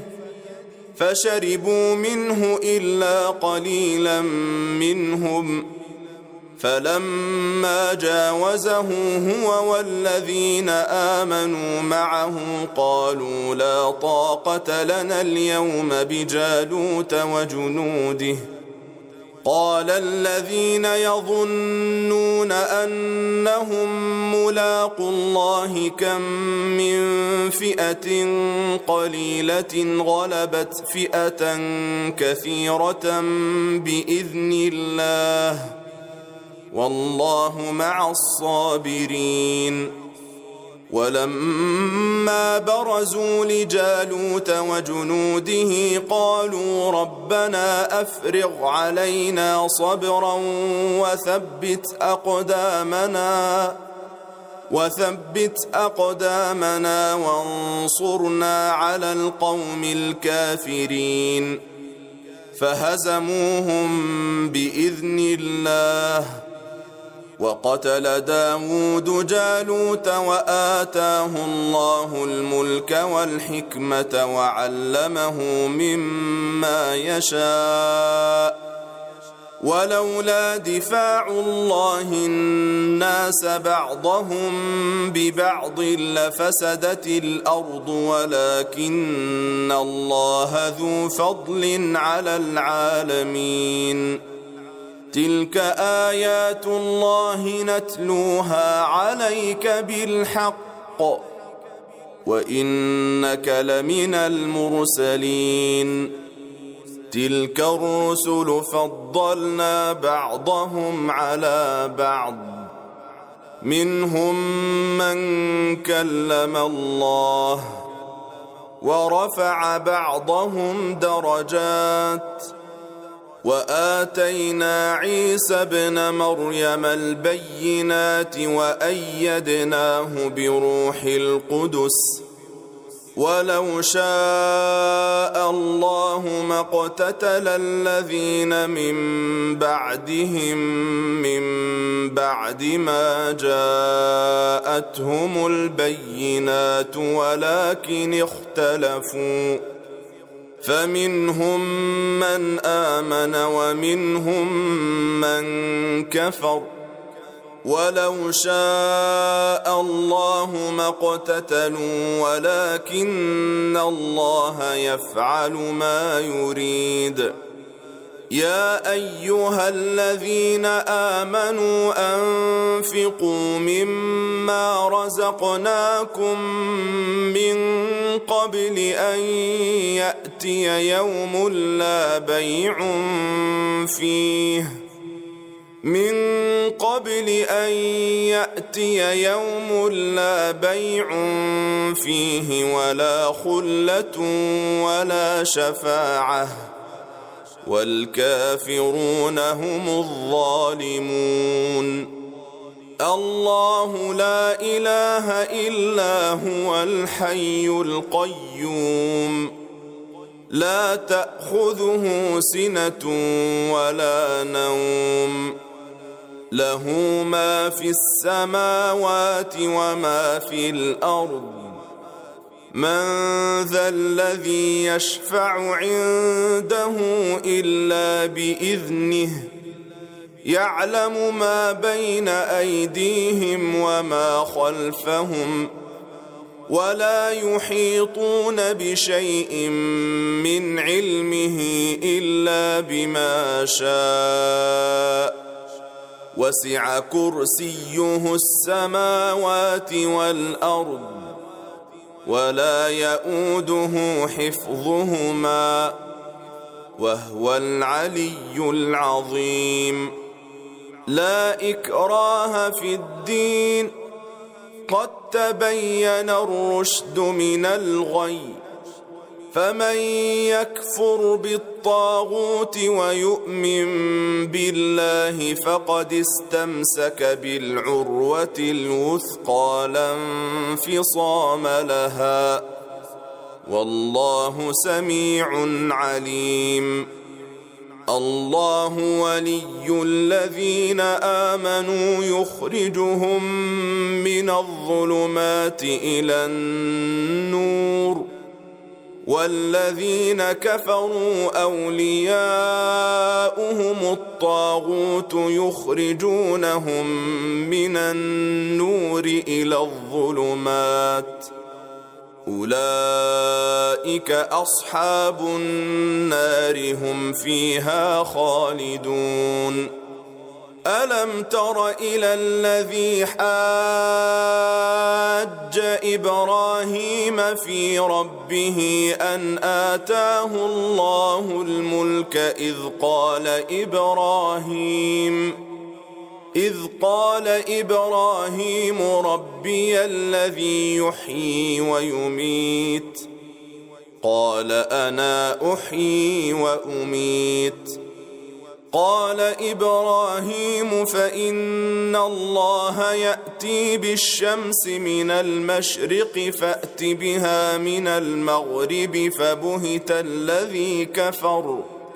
فشربوا منه إلا قليلا منهم فلما جاوزه هو والذين آمنوا معه قالوا لا طاقة لنا اليوم بجالوت وجنوده. قال الذين يظنون أنهم ملاقو الله كم من فئة قليلة غلبت فئة كثيرة بإذن الله والله مع الصابرين. ولما برزوا لجالوت وجنوده قالوا ربنا أفرغ علينا صبرا وثبت أقدامنا وانصرنا على القوم الكافرين. فهزموهم بإذن الله. وقتل داود جالوت وآتاه الله الملك والحكمة وعلمه مما يشاء. ولولا دفاع الله الناس بعضهم ببعض لفسدت الأرض ولكن الله ذو فضل على العالمين. تلك آيات الله نتلوها عليك بالحق وإنك لمن المرسلين. تلك الرسل فضلنا بعضهم على بعض منهم من كلم الله ورفع بعضهم درجات. وآتينا عيسى ابن مريم البينات وأيدناه بروح القدس. ولو شاء الله ما اقتتل الذين من بعدهم من بعد ما جاءتهم البينات ولكن اختلفوا فمنهم من آمن ومنهم من كفر. ولو شاء الله ما اقتتلوا ولكن الله يفعل ما يريد. يا أيها الذين آمنوا أنفقوا مما رزقناكم من قبل أن يأتي يوم لا بيع فيه ولا خلة ولا شفاعة والكافرون هم الظالمون. الله لا إله إلا هو الحي القيوم لا تأخذه سنة ولا نوم له ما في السماوات وما في الأرض. من ذا الذي يشفع عنده إلا بإذنه يعلم ما بين أيديهم وما خلفهم ولا يحيطون بشيء من علمه إلا بما شاء. وسع كرسيه السماوات والأرض ولا يؤوده حفظهما وهو العلي العظيم. لا إكراه في الدين قد تبين الرشد من الغي. فمن يكفر بالطاغوت ويؤمن بالله فقد استمسك بالعروة الوثقى لا انفصام لها والله سميع عليم. الله ولي الذين آمنوا يخرجهم من الظلمات إلى النور والذين كفروا أولياؤهم الطاغوت يخرجونهم من النور إلى الظلمات أولئك أصحاب النار هم فيها خالدون ألم تر إلى الذي حاج إبراهيم في ربه أن آتاه الله الملك إذ قال إبراهيم ربي الذي يحيي ويميت قال أنا أحيي وأميت قال إبراهيم فإن الله يأتي بالشمس من المشرق فأت بها من المغرب فبهت الذي كفر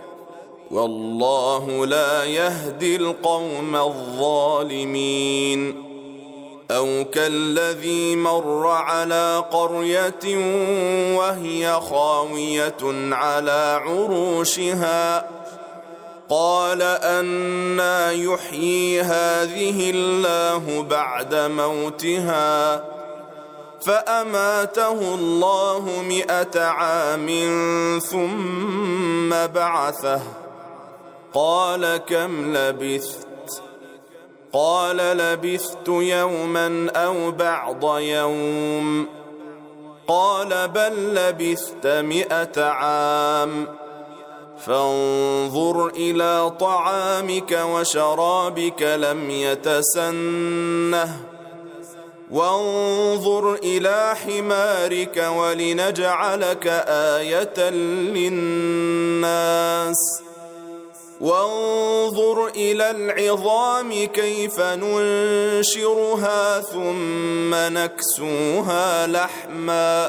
والله لا يهدي القوم الظالمين أو كالذي مر على قرية وهي خاوية على عروشها قال أنى يحيي هذه الله بعد موتها فأماته الله 100 عام ثم بعثه قال كم لبثت قال لبثت يوما أو بعض يوم قال بل لبثت 100 عام فانظر إلى طعامك وشرابك لم يتسنه وانظر إلى حمارك ولنجعلك آية للناس وانظر إلى العظام كيف ننشرها ثم نكسوها لحما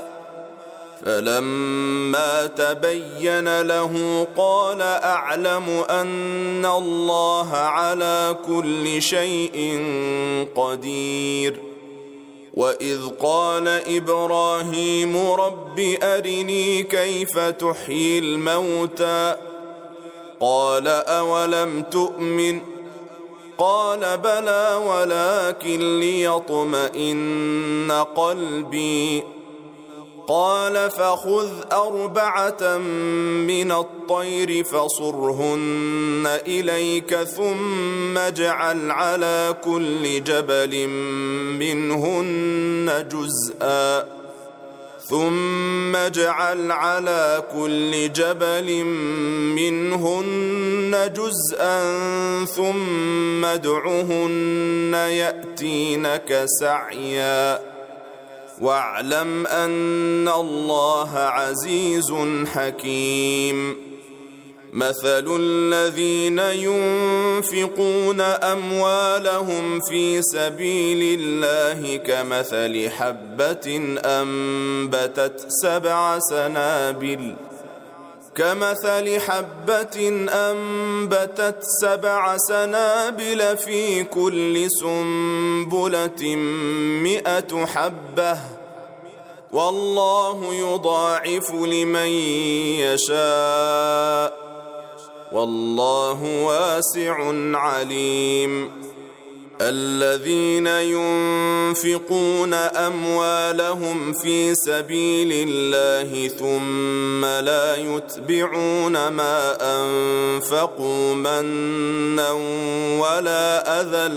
فلما تبين له قال أعلم أن الله على كل شيء قدير وإذ قال إبراهيم رب أرني كيف تحيي الموتى قال أولم تؤمن قال بلى ولكن ليطمئن قلبي قال فخذ 4 من الطير فصرهن إليك ثم اجعل على كل جبل منهن جزءا ثم ادعهن يأتينك سعيا واعلم أن الله عزيز حكيم مثل الذين ينفقون أموالهم في سبيل الله كمثل حبة أنبتت 7 سنابل في كل سنبلة 100 حبة والله يضاعف لمن يشاء والله واسع عليم الذين ينفقون أموالهم في سبيل الله ثم لا يتبعون ما أنفقوا منا ولا أذى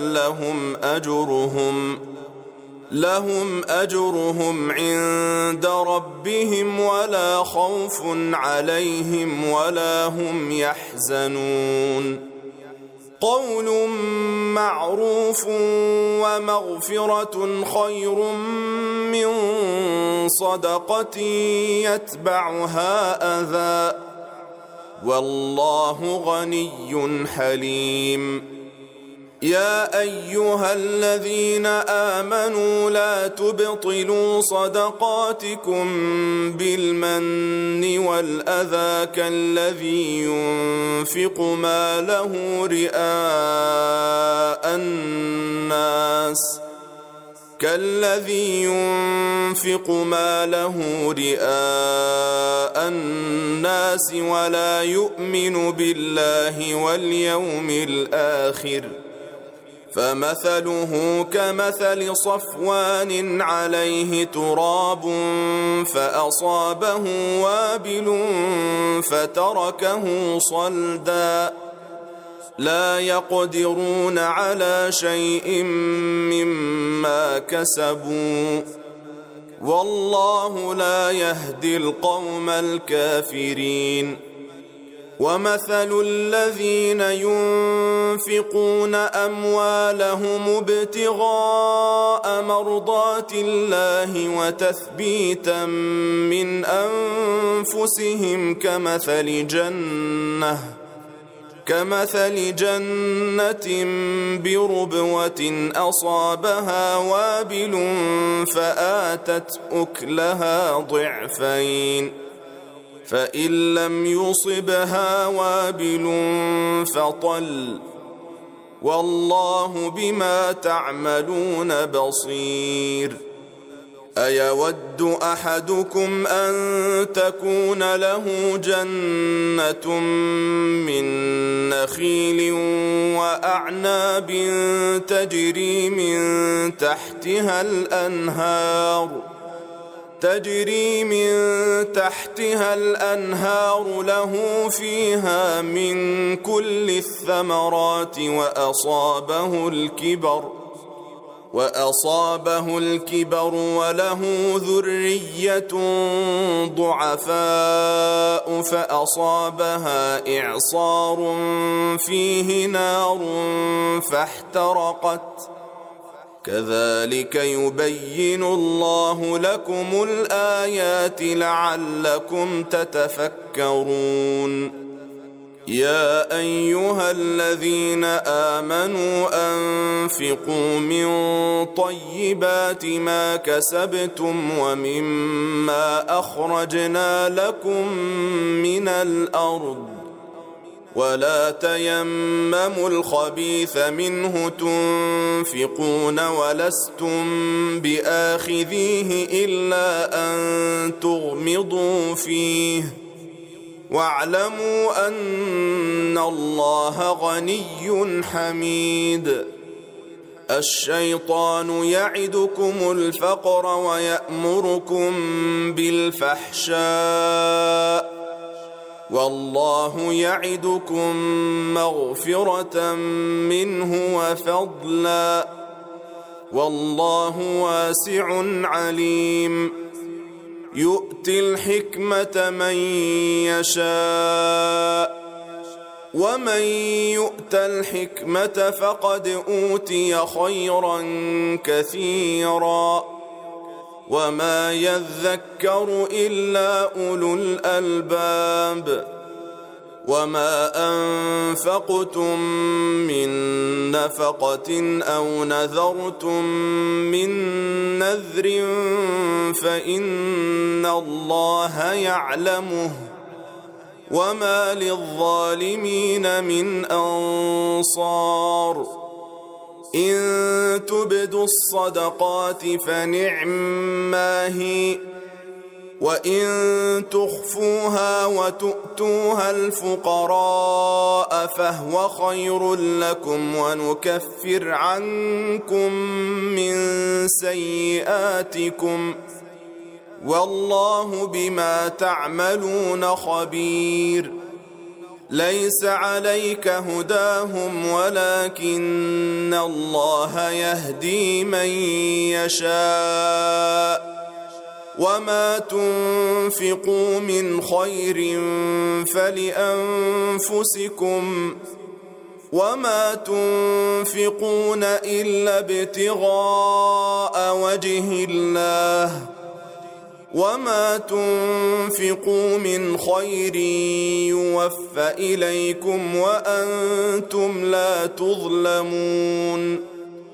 لهم أجرهم عند ربهم ولا خوف عليهم ولا هم يحزنون قول معروف ومغفرة خير من صدقة يتبعها أذى والله غني حليم يا أيها الذين آمنوا لا تبطلوا صدقاتكم بالمن والأذى كالذي ينفق ماله رئاء الناس كالذي ينفق ماله رئاء الناس ولا يؤمن بالله واليوم الآخر فمثله كمثل صفوان عليه تراب فأصابه وابل فتركه صلدا لا يقدرون على شيء مما كسبوا والله لا يهدي القوم الكافرين ومثل الذين ينفقون أموالهم ابتغاء مرضات الله وتثبيتا من أنفسهم كمثل جنة بربوة أصابها وابل فآتت أكلها ضعفين فإن لم يصبها وابل فطل والله بما تعملون بصير أيود أحدكم أن تكون له جنة من نخيل وأعناب تجري من تحتها الأنهار له فيها من كل الثمرات وأصابه الكبر وله ذرية ضعفاء فأصابها إعصار فيه نار فاحترقت كذلك يبين الله لكم الآيات لعلكم تتفكرون يا أيها الذين آمنوا أنفقوا من طيبات ما كسبتم ومما أخرجنا لكم من الأرض ولا تيمموا الخبيث منه تنفقون ولستم بآخذيه إلا أن تغمضوا فيه واعلموا أن الله غني حميد الشيطان يعدكم الفقر ويأمركم بالفحشاء والله يعدكم مغفرة منه وفضلا والله واسع عليم يؤتي الحكمة من يشاء ومن يؤت الحكمة فقد أوتي خيرا كثيرا وما يذكر إلا أولو الألباب وما أنفقتم من نفقة أو نذرتم من نذر فإن الله يعلمه وما للظالمين من أنصار إن تبدوا الصدقات فنعما هي وإن تخفوها وتؤتوها الفقراء فهو خير لكم ونكفر عنكم من سيئاتكم والله بما تعملون خبير ليس عليك هداهم ولكن الله يهدي من يشاء وما تنفقوا من خير فلأنفسكم وما تنفقون إلا ابتغاء وجه الله وما تنفقوا من خير يوفى إليكم وأنتم لا تظلمون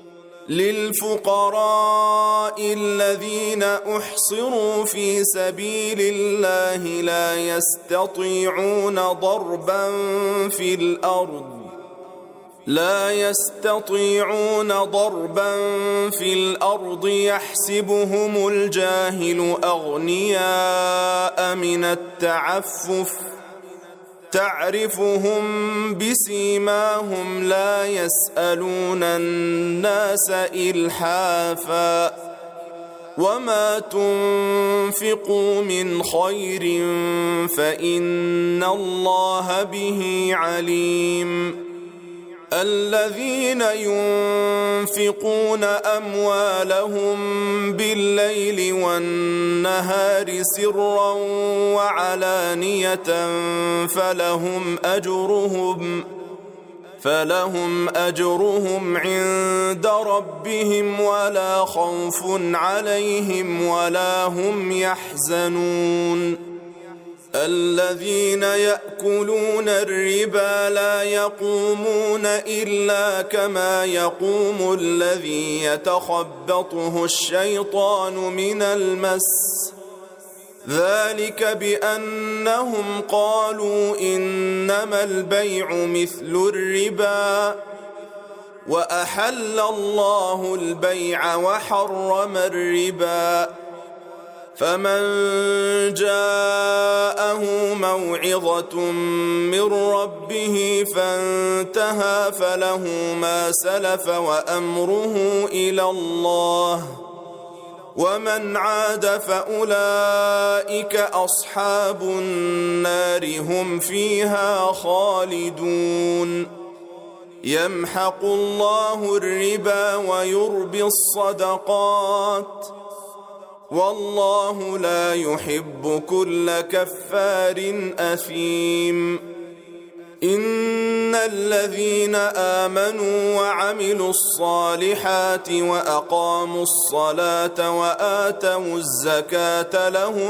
للفقراء الذين أحصروا في سبيل الله لا يستطيعون ضربا في الأرض لا يستطيعون ضربا في الأرض يحسبهم الجاهل أغنياء من التعفف تعرفهم بسيماهم لا يسألون الناس إلحافا وما تنفقوا من خير فإن الله به عليم الذين ينفقون أموالهم بالليل والنهار سرا وعلانية فلهم أجرهم عند ربهم ولا خوف عليهم ولا هم يحزنون الذين يأكلون الربا لا يقومون إلا كما يقوم الذي يتخبطه الشيطان من المس ذلك بأنهم قالوا إنما البيع مثل الربا وأحل الله البيع وحرم الربا فمن جاءه موعظة من ربه فانتهى فله ما سلف وأمره إلى الله ومن عاد فأولئك أصحاب النار هم فيها خالدون يمحق الله الربا ويربي الصدقات والله لا يحب كل كفار أثيم إن الذين آمنوا وعملوا الصالحات وأقاموا الصلاة وآتوا الزكاة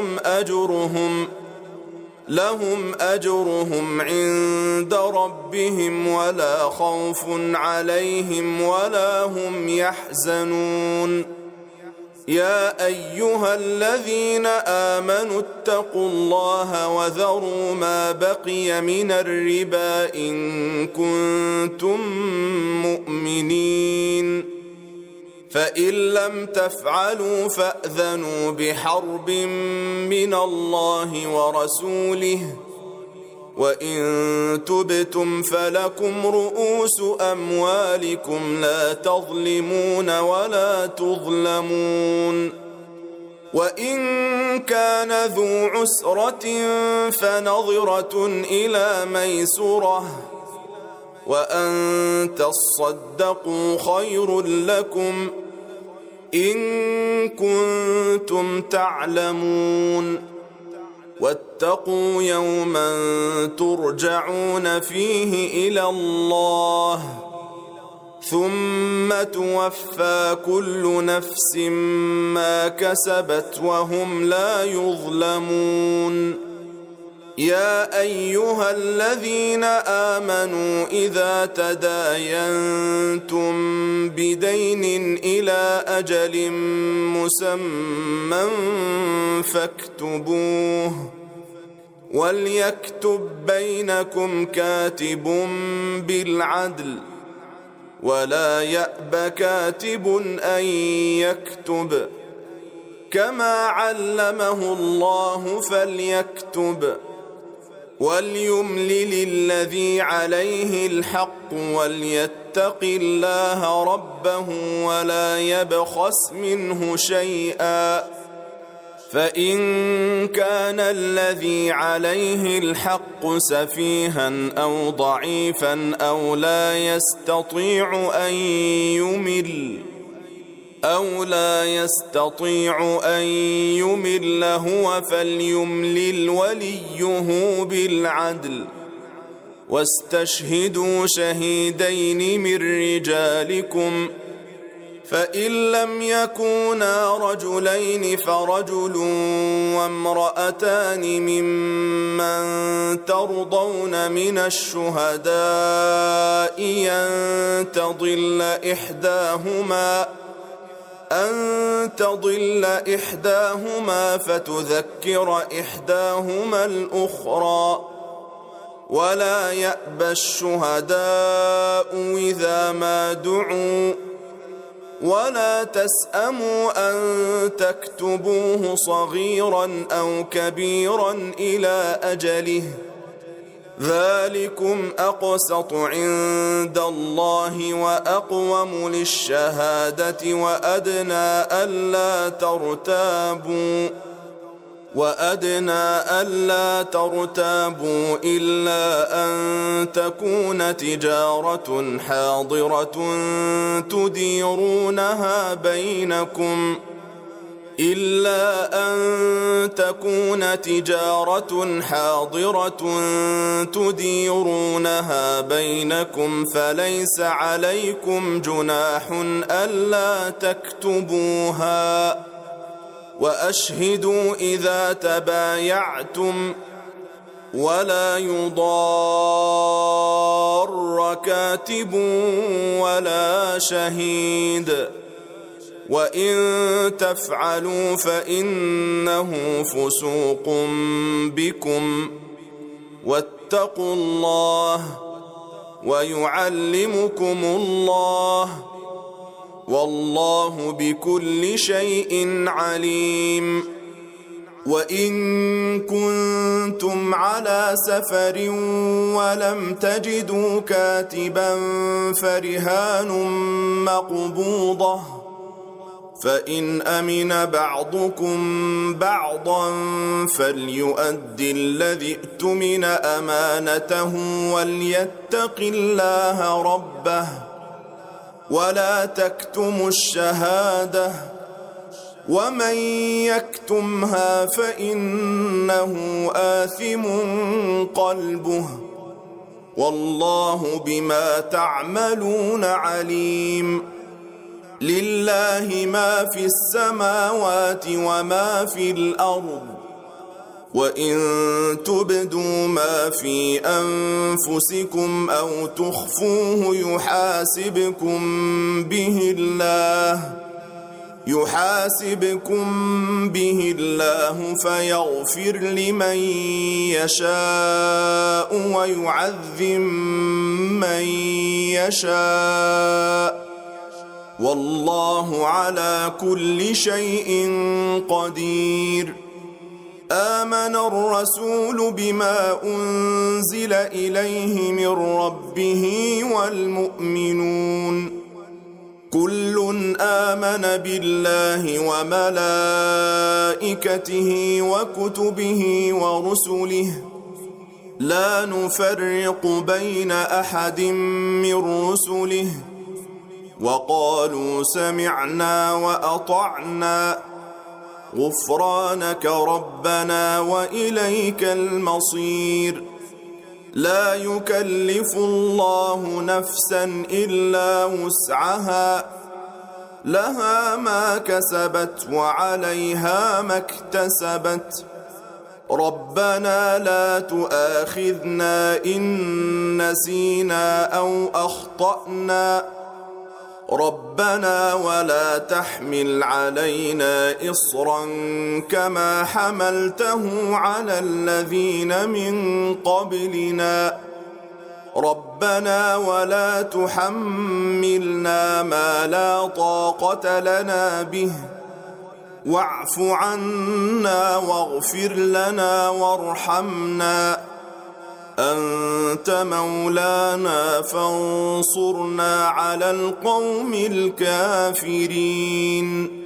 لهم أجرهم عند ربهم ولا خوف عليهم ولا هم يحزنون يا أيها الذين آمنوا اتقوا الله وذروا ما بقي من الربا إن كنتم مؤمنين فإن لم تفعلوا فأذنوا بحرب من الله ورسوله وإن تبتم فلكم رؤوس أموالكم لا تظلمون ولا تظلمون وإن كان ذو عسرة فنظرة إلى ميسرة وأن تصدقوا خير لكم إن كنتم تعلمون واتقوا يوما ترجعون فيه إلى الله ثم توفى كل نفس ما كسبت وهم لا يظلمون يا أيها الذين آمنوا إذا تداينتم بدين إلى أجل مسمى فاكتبوه وليكتب بينكم كاتب بالعدل ولا يأب كاتب أن يكتب كما علمه الله فليكتب وليملل الذي عليه الحق وليتق الله ربه ولا يبخس منه شيئا فإن كان الذي عليه الحق سفيها أو ضعيفا أو لا يستطيع أن يمل هو فليملل وليه بالعدل واستشهدوا شهيدين من رجالكم فإن لم يكونا رجلين فرجل وامرأتان ممن ترضون من الشهداء أن تضل إحداهما فتذكر إحداهما الأخرى ولا يأبى الشهداء إذا ما دعوا ولا تسأموا أن تكتبوه صغيرا أو كبيرا إلى أجله ذلكم أقسط عند الله وأقوم للشهادة وأدنى ألا ترتابوا إلا أن تكون تجارة حاضرة تديرونها بينكم فليس عليكم جناح ألا تكتبوها وأشهدوا إذا تبايعتم ولا يضار كاتب ولا شهيد وإن تفعلوا فإنه فسوق بكم واتقوا الله ويعلمكم الله والله بكل شيء عليم. وإن كنتم على سفر ولم تجدوا كاتبا فرهان مقبوضة فإن أمن بعضكم بعضا فليؤدي الذي ائتمن أمانته وليتق الله ربه ولا تكتموا الشهادة ومن يكتمها فإنه آثم قلبه والله بما تعملون عليم. لله ما في السماوات وما في الأرض وإن تبدوا ما في أنفسكم أو تخفوه يحاسبكم به الله فيغفر لمن يشاء ويعذب من يشاء والله على كل شيء قدير. آمن الرسول بما أنزل إليه من ربه والمؤمنون كل آمن بالله وملائكته وكتبه ورسله لا نفرق بين أحد من رسله وقالوا سمعنا وأطعنا غفرانك ربنا وإليك المصير. لا يكلف الله نفسا إلا وسعها لها ما كسبت وعليها ما اكتسبت ربنا لا تؤاخذنا إن نسينا أو أخطأنا ربنا ولا تحمل علينا إصرا كما حملته على الذين من قبلنا ربنا ولا تحملنا ما لا طاقة لنا به واعف عنا واغفر لنا وارحمنا أنت مولانا فانصرنا على القوم الكافرين.